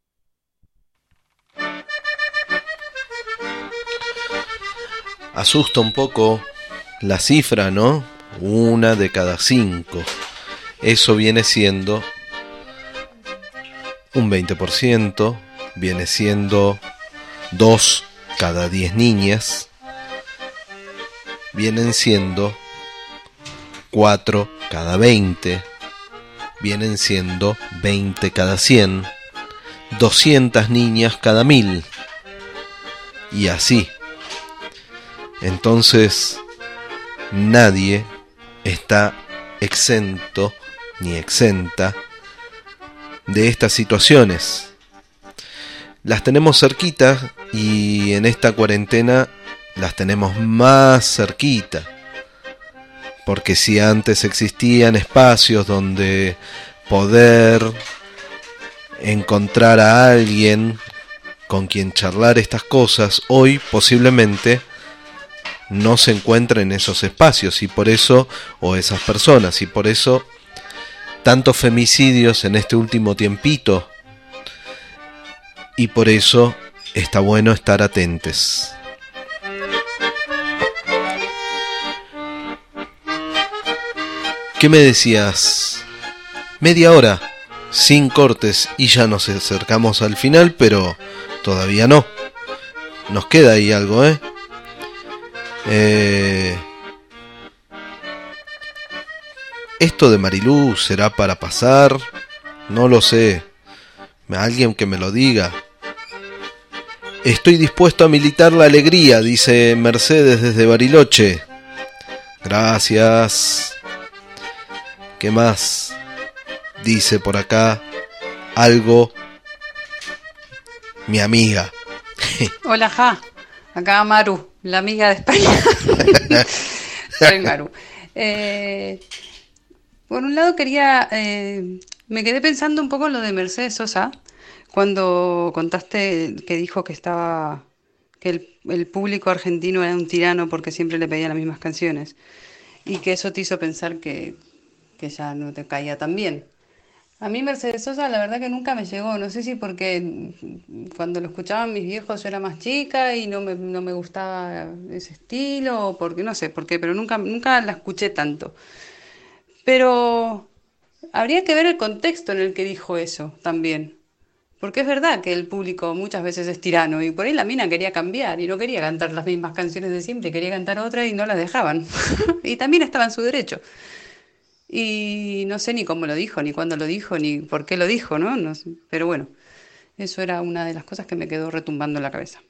Asusta un poco la cifra, ¿no? 1 de cada 5. Eso viene siendo un 20%. Viene siendo 2 cada 10 niñas, vienen siendo 4 cada 20, vienen siendo 20 cada 100, 200 niñas cada 1000, y así. Entonces, nadie está exento ni exenta de estas situaciones. Las tenemos cerquita y en esta cuarentena las tenemos más cerquita. Porque si antes existían espacios donde poder encontrar a alguien con quien charlar estas cosas, hoy posiblemente no se encuentren esos espacios y por eso, o esas personas, y por eso tantos femicidios en este último tiempito, y por eso está bueno estar atentos. ¿Qué me decías? Media hora, sin cortes, y ya nos acercamos al final, pero todavía no. Nos queda ahí algo, ¿Esto de Marilú será para pasar? No lo sé. Alguien que me lo diga. Estoy dispuesto a militar la alegría, dice Mercedes desde Bariloche. Gracias. ¿Qué más? Dice por acá algo mi amiga. Hola, Ja. Acá Maru, la amiga de España. Soy Maru. Por un lado me quedé pensando un poco en lo de Mercedes Sosa, cuando contaste que dijo que el público argentino era un tirano porque siempre le pedía las mismas canciones, y que eso te hizo pensar que ya no te caía tan bien. A mí Mercedes Sosa la verdad que nunca me llegó, no sé si porque cuando lo escuchaban mis viejos yo era más chica y no me gustaba ese estilo, o porque no sé por qué, pero nunca la escuché tanto. Pero habría que ver el contexto en el que dijo eso también, porque es verdad que el público muchas veces es tirano y por ahí la mina quería cambiar y no quería cantar las mismas canciones de siempre, quería cantar otra y no las dejaban. Y también estaba en su derecho. Y no sé ni cómo lo dijo, ni cuándo lo dijo, ni por qué lo dijo, ¿no? No sé, pero bueno, eso era una de las cosas que me quedó retumbando en la cabeza.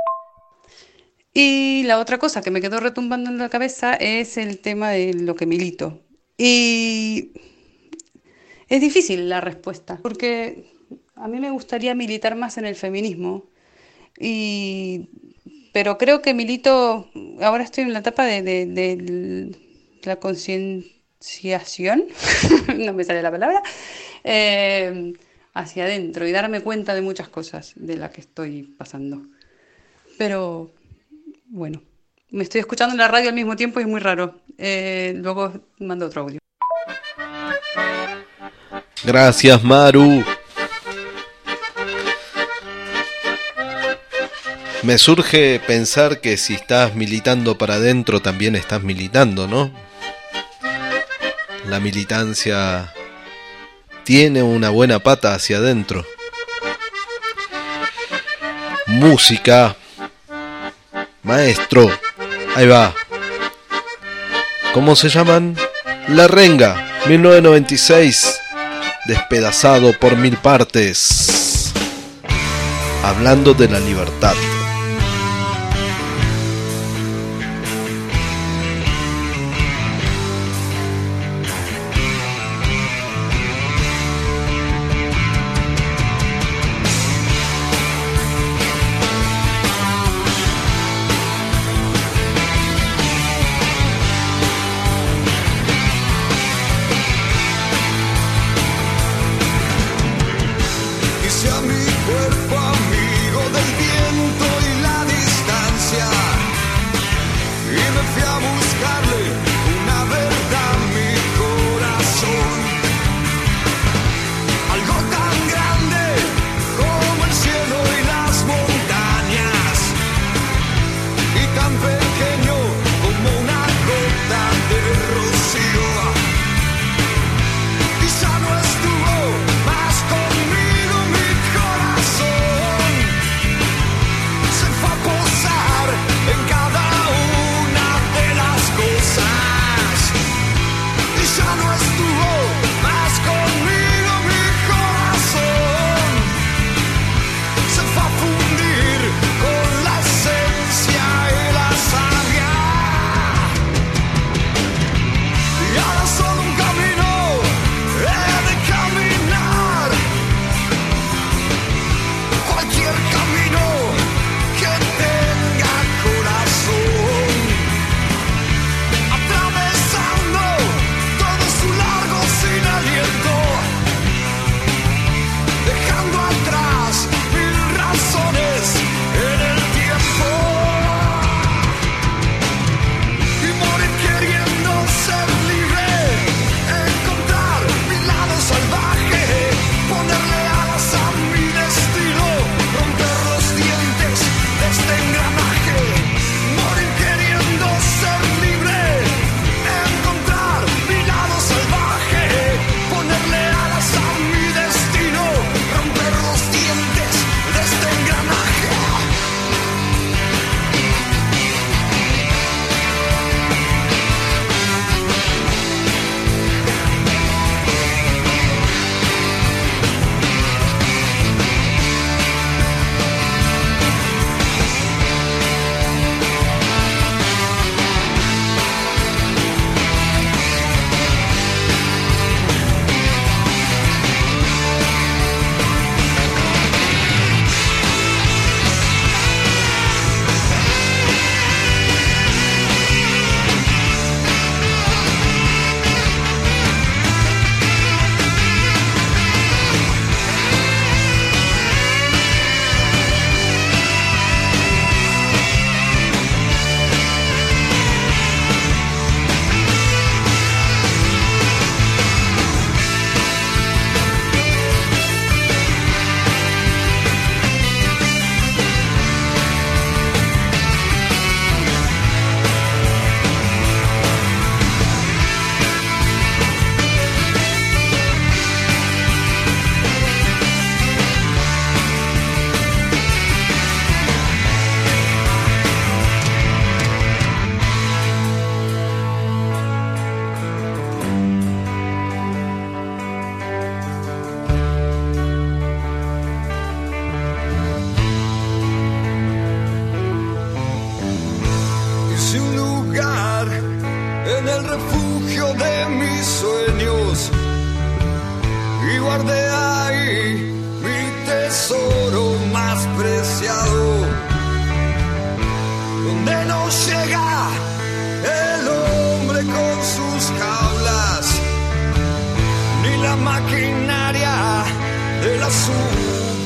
Y la otra cosa que me quedó retumbando en la cabeza es el tema de lo que milito. Y es difícil la respuesta, porque a mí me gustaría militar más en el feminismo, pero creo que milito, ahora estoy en la etapa de la concienciación, no me sale la palabra, hacia adentro y darme cuenta de muchas cosas de las que estoy pasando. Pero bueno, me estoy escuchando en la radio al mismo tiempo y es muy raro. Luego mando otro audio. Gracias, Maru. Me surge pensar que si estás militando para adentro también estás militando, ¿no? La militancia tiene una buena pata hacia adentro. Música. Maestro. Ahí va. ¿Cómo se llaman? La Renga, 1996. Despedazado por mil partes. Hablando de la libertad. Que sea mi cuerpo amigo del viento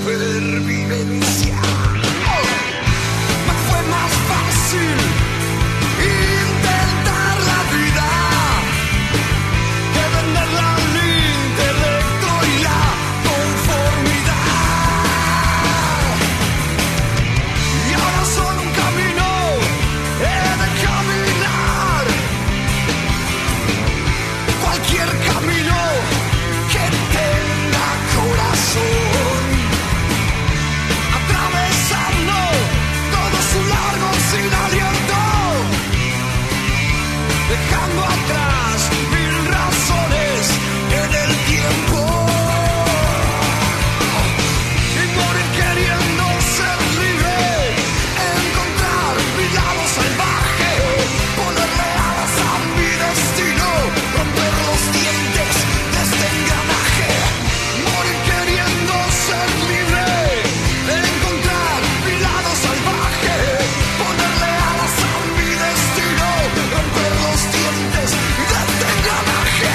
supervivencia. Me fue más fácil intentar la vida que venderla al intelecto y la conformidad. Y ahora solo un camino he de caminar, cualquier camino que tenga corazón, atravesando todo su largo sin aliento, dejando atrás mil razones en el tiempo, y morir queriendo ser libre, encontrar mi lado salvaje, ponerle alas a mi destino, romper los dientes de este engranaje. Morir queriendo ser libre, encontrar mi lado salvaje, ponerle alas a mi destino, romper los dientes de este engranaje.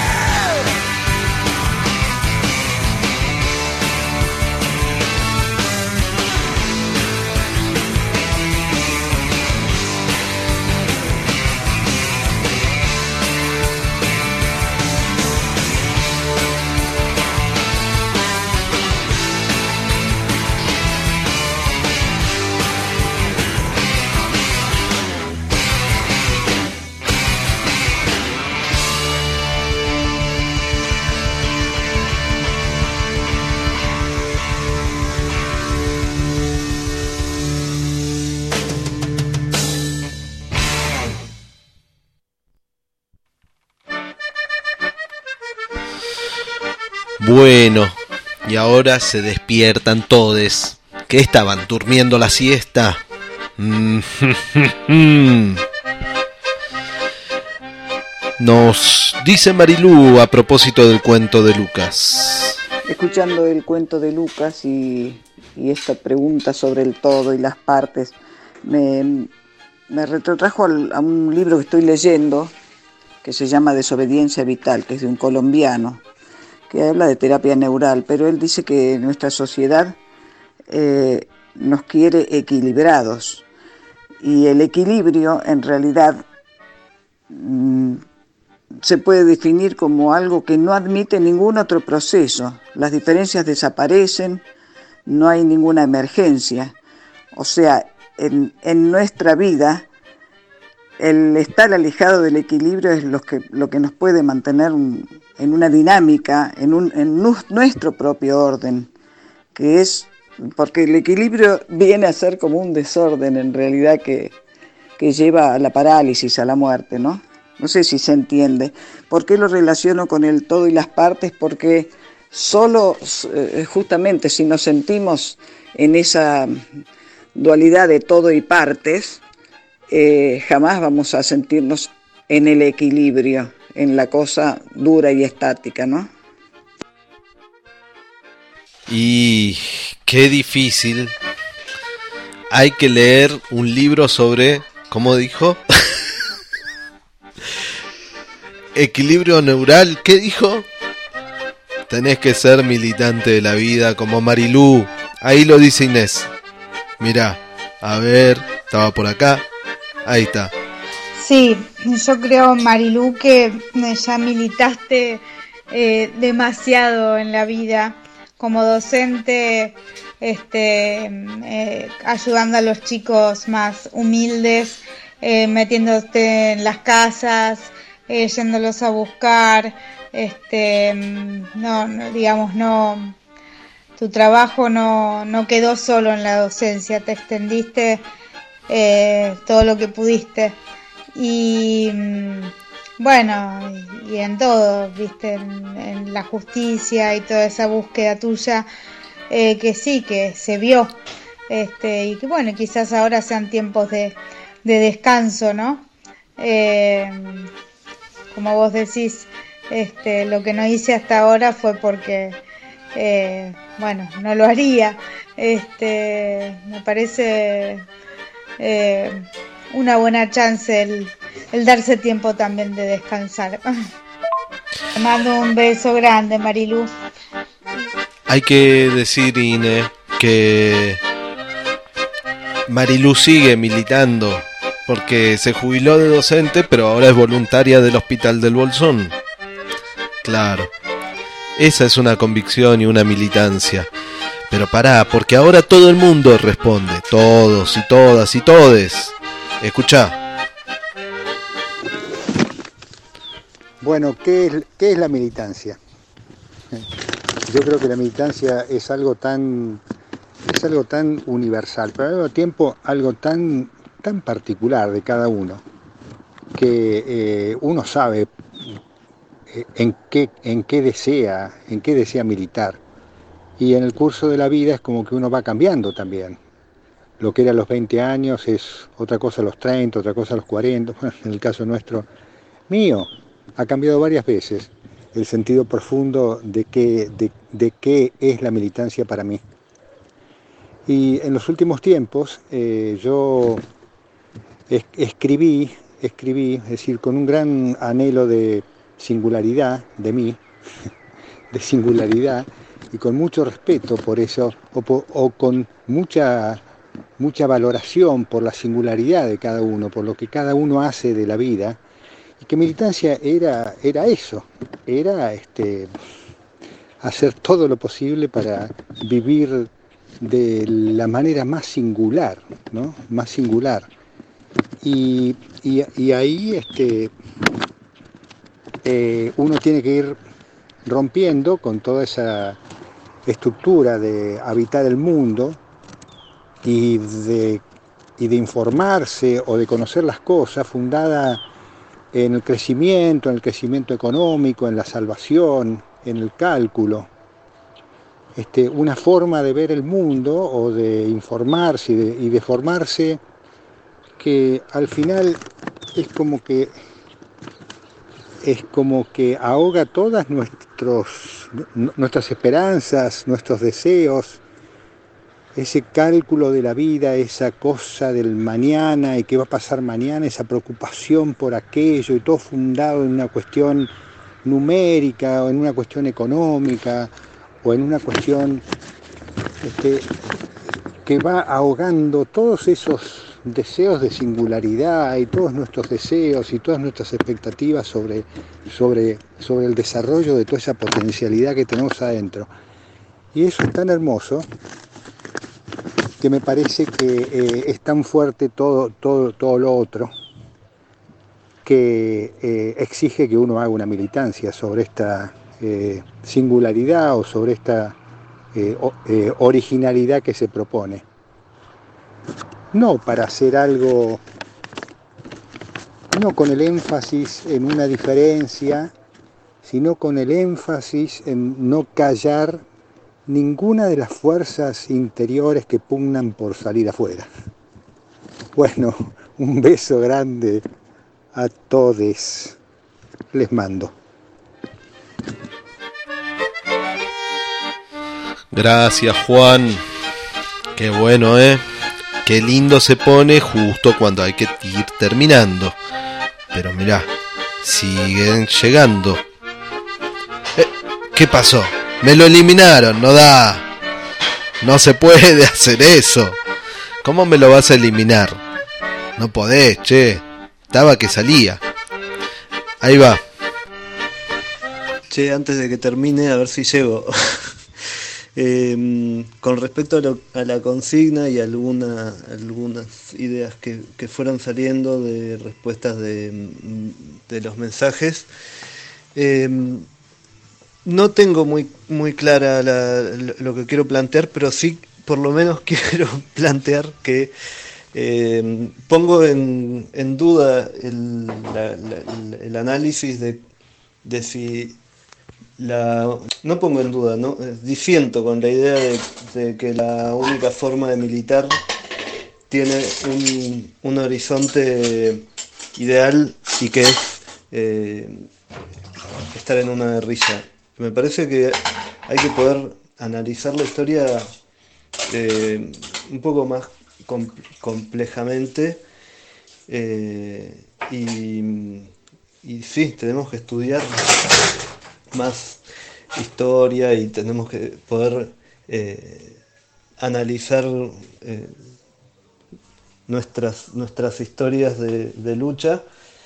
Bueno, y ahora se despiertan todes. ¿Qué estaban durmiendo la siesta? Nos dice Marilú a propósito del cuento de Lucas. Escuchando el cuento de Lucas y esta pregunta sobre el todo y las partes, me retrotrajo a un libro que estoy leyendo que se llama Desobediencia Vital, que es de un colombiano, que habla de terapia neural, pero él dice que nuestra sociedad nos quiere equilibrados, y el equilibrio en realidad se puede definir como algo que no admite ningún otro proceso. Las diferencias desaparecen, no hay ninguna emergencia. O sea, en nuestra vida, el estar alejado del equilibrio es lo que nos puede mantener en una dinámica, en nuestro propio orden, que es, porque el equilibrio viene a ser como un desorden en realidad que lleva a la parálisis, a la muerte, ¿no? No sé si se entiende. ¿Por qué lo relaciono con el todo y las partes? Porque solo, justamente, si nos sentimos en esa dualidad de todo y partes, jamás vamos a sentirnos en el equilibrio, en la cosa dura y estática, ¿no? Y qué difícil. Hay que leer un libro sobre, ¿cómo dijo? Equilibrio neural, ¿qué dijo? Tenés que ser militante de la vida como Marilú. Ahí lo dice Inés. Mirá, a ver, estaba por acá. Ahí está. Sí, yo creo, Marilú, que ya militaste demasiado en la vida como docente, ayudando a los chicos más humildes, metiéndote en las casas, yéndolos a buscar, no, tu trabajo no quedó solo en la docencia, te extendiste todo lo que pudiste. Y bueno, y en todo, viste, en la justicia y toda esa búsqueda tuya, que sí, que se vio, y que bueno, quizás ahora sean tiempos de descanso, ¿no? Como vos decís, lo que no hice hasta ahora fue porque, bueno, no lo haría. Me parece una buena chance el darse tiempo también de descansar. Te mando un beso grande, Marilú. Hay que decir, Ine, que Marilú sigue militando porque se jubiló de docente, pero ahora es voluntaria del Hospital del Bolsón. Claro, esa es una convicción y una militancia. Pero pará, porque ahora todo el mundo responde, todos y todas y todes. Escuchá. Bueno, ¿qué es la militancia? Yo creo que la militancia es algo tan universal, pero al mismo tiempo algo tan particular de cada uno, que uno sabe en qué desea militar. Y en el curso de la vida es como que uno va cambiando también. Lo que era a los 20 años es otra cosa a los 30, otra cosa a los 40. Bueno, en el caso nuestro, mío, ha cambiado varias veces el sentido profundo de qué es la militancia para mí. Y en los últimos tiempos yo escribí, es decir, con un gran anhelo de singularidad de mí, de singularidad, y con mucho respeto por eso, o con mucha valoración por la singularidad de cada uno, por lo que cada uno hace de la vida, y que militancia era eso, era hacer todo lo posible para vivir de la manera más singular, ¿no? Más singular. Y ahí uno tiene que ir rompiendo con toda esa estructura de habitar el mundo y de informarse o de conocer las cosas fundada en el crecimiento económico, en la salvación, en el cálculo. Una forma de ver el mundo o de informarse y de formarse que al final es como que ahoga todas nuestras esperanzas, nuestros deseos, ese cálculo de la vida, esa cosa del mañana y qué va a pasar mañana, esa preocupación por aquello, y todo fundado en una cuestión numérica o en una cuestión económica o en una cuestión que va ahogando todos esos deseos de singularidad y todos nuestros deseos y todas nuestras expectativas sobre el desarrollo de toda esa potencialidad que tenemos adentro. Y eso es tan hermoso que me parece que es tan fuerte todo lo otro que exige que uno haga una militancia sobre esta singularidad o sobre esta originalidad que se propone. No para hacer algo, no con el énfasis en una diferencia, sino con el énfasis en no callar ninguna de las fuerzas interiores que pugnan por salir afuera. Bueno, un beso grande a todos. Les mando. Gracias, Juan. Qué bueno, ¿eh? Qué lindo se pone justo cuando hay que ir terminando. Pero mirá, siguen llegando. ¿Qué pasó? Me lo eliminaron, no da. No se puede hacer eso. ¿Cómo me lo vas a eliminar? No podés, che. Estaba que salía. Ahí va. Che, antes de que termine, a ver si llego. Con respecto a la consigna y algunas ideas que fueron saliendo de respuestas de los mensajes, no tengo muy clara lo que quiero plantear, pero sí por lo menos quiero plantear que pongo en duda el análisis de si no pongo en duda, ¿no? Disiento con la idea de que la única forma de militar tiene un horizonte ideal y que es estar en una guerrilla. Me parece que hay que poder analizar la historia un poco más complejamente y sí, tenemos que estudiar más historia y tenemos que poder analizar nuestras historias de lucha,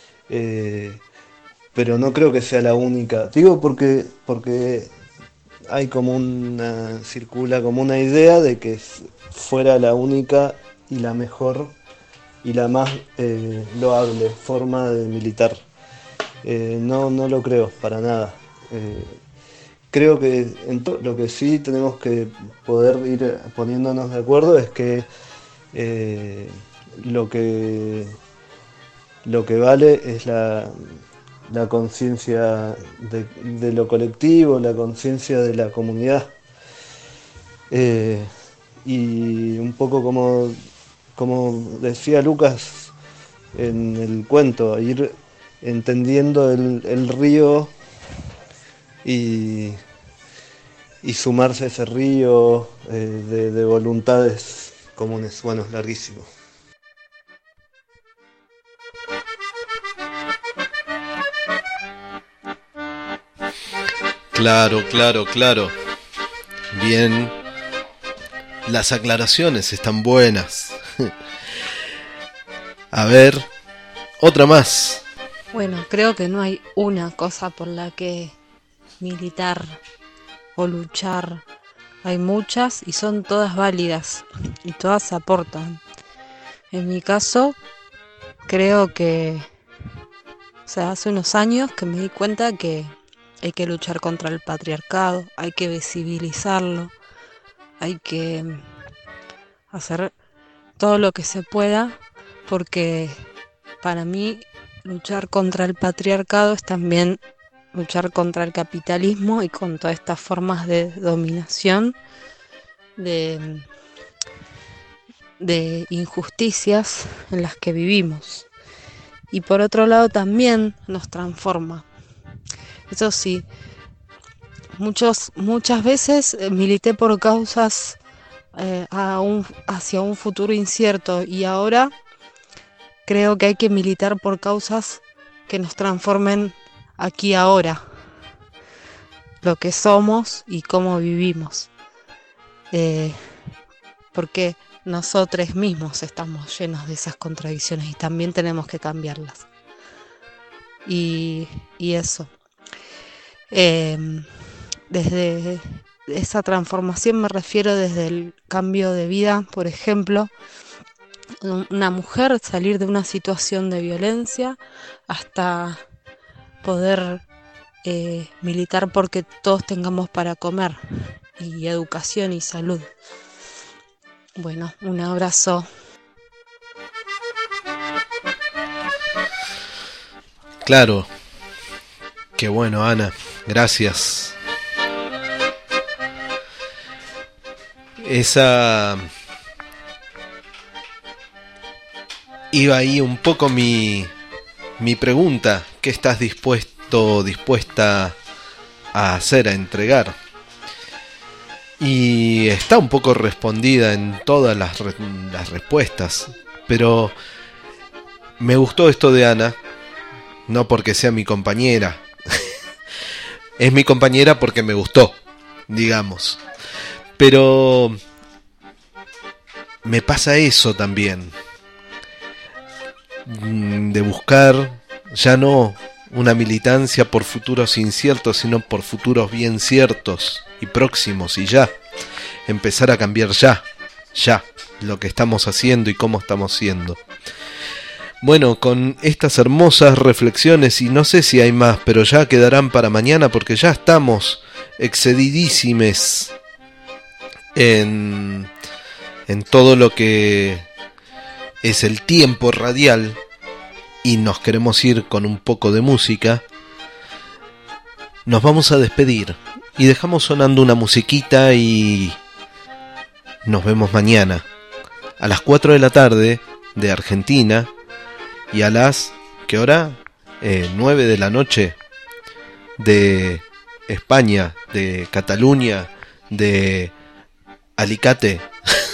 pero no creo que sea la única. Digo porque hay como circula como una idea de que fuera la única y la mejor y la más loable forma de militar. No lo creo para nada. Creo que lo que sí tenemos que poder ir poniéndonos de acuerdo es que lo que vale es la conciencia de lo colectivo, la conciencia de la comunidad. Y un poco como decía Lucas en el cuento, ir entendiendo el río y sumarse a ese río de voluntades comunes. Bueno, es larguísimo. Claro. Bien. Las aclaraciones están buenas. A ver, otra más. Bueno, creo que no hay una cosa por la que militar o luchar. Hay muchas y son todas válidas y todas aportan. En mi caso, creo que, hace unos años que me di cuenta que hay que luchar contra el patriarcado, hay que visibilizarlo, hay que hacer todo lo que se pueda, porque para mí luchar contra el patriarcado es también luchar contra el capitalismo y contra estas formas de dominación, de injusticias en las que vivimos. Y por otro lado también nos transforma. Eso sí, muchas veces milité por causas hacia un futuro incierto, y ahora creo que hay que militar por causas que nos transformen aquí ahora, lo que somos y cómo vivimos, porque nosotros mismos estamos llenos de esas contradicciones y también tenemos que cambiarlas. Y eso. Desde esa transformación me refiero desde el cambio de vida, por ejemplo, una mujer salir de una situación de violencia hasta poder militar porque todos tengamos para comer, y educación y salud. Bueno, un abrazo. Claro. Qué bueno, Ana. Gracias. Esa iba ahí un poco mi pregunta. ¿Qué estás dispuesta a hacer, a entregar? Y está un poco respondida en todas las respuestas, pero me gustó esto de Ana, no porque sea mi compañera. Es mi compañera porque me gustó, digamos. Pero me pasa eso también, de buscar ya no una militancia por futuros inciertos, sino por futuros bien ciertos y próximos, y ya empezar a cambiar ya lo que estamos haciendo y cómo estamos siendo. Bueno, con estas hermosas reflexiones, y no sé si hay más, pero ya quedarán para mañana porque ya estamos excedidísimes en todo lo que es el tiempo radial, y nos queremos ir con un poco de música. Nos vamos a despedir y dejamos sonando una musiquita y nos vemos mañana a las 4 de la tarde de Argentina y a las, ¿qué hora? 9 de la noche de España, de Cataluña, de Alicante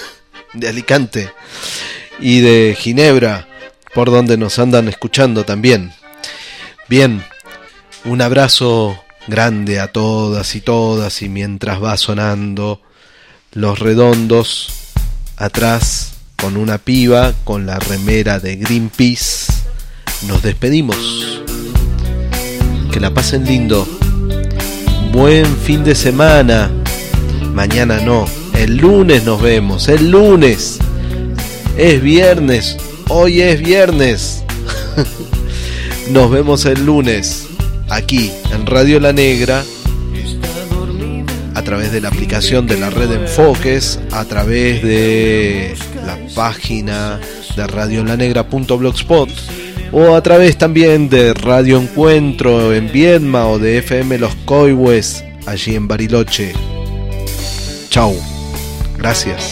y de Ginebra, por donde nos andan escuchando también. Bien, un abrazo grande a todas, y mientras va sonando Los Redondos, atrás con una piba con la remera de Greenpeace. Nos despedimos. Que la pasen lindo. Buen fin de semana. Mañana no, el lunes nos vemos. El lunes. Es viernes. Hoy es viernes. Nos vemos el lunes. Aquí en Radio La Negra. A través de la aplicación de la red Enfoques, a través de la página de radiolanegra.blogspot o a través también de Radio Encuentro en Viedma o de FM Los Coihues allí en Bariloche. Chau, gracias.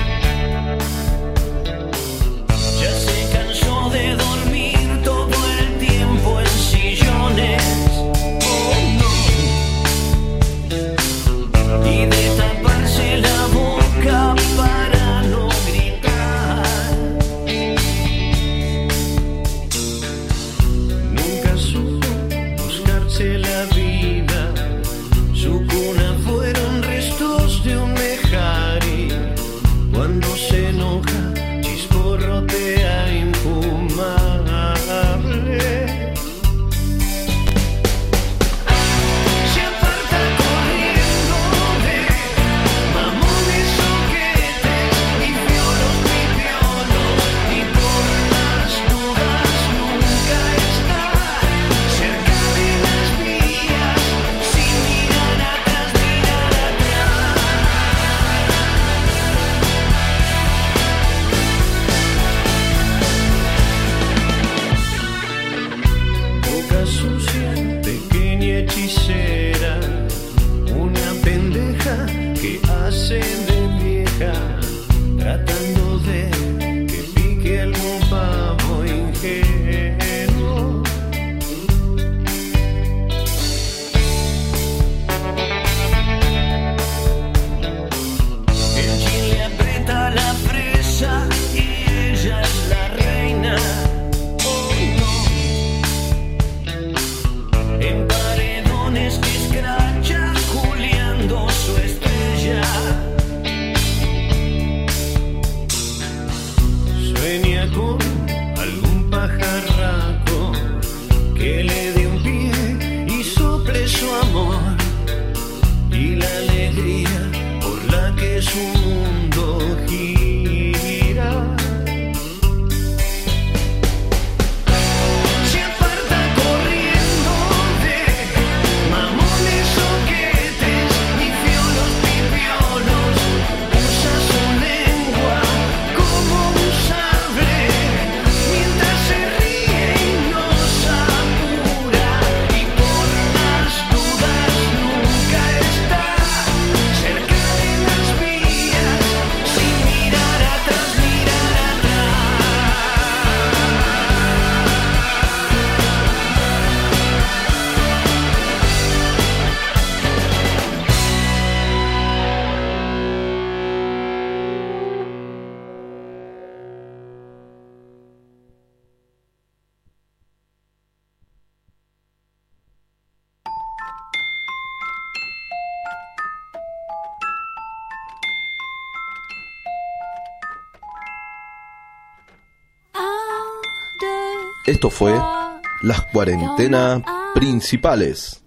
Esto fue Las Cuarentenas Principales.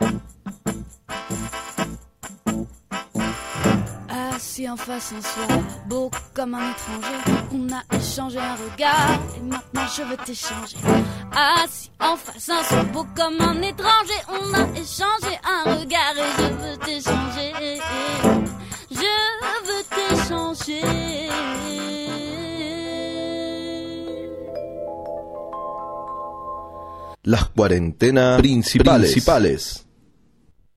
Assis en face un soir, beau comme un étranger, on a échangé un regard et maintenant je veux t'échanger. Assis en face un soir, beau comme un étranger, on a échangé un regard et je veux t'échanger. Je veux t'échanger. Las Cuarentenas Principales.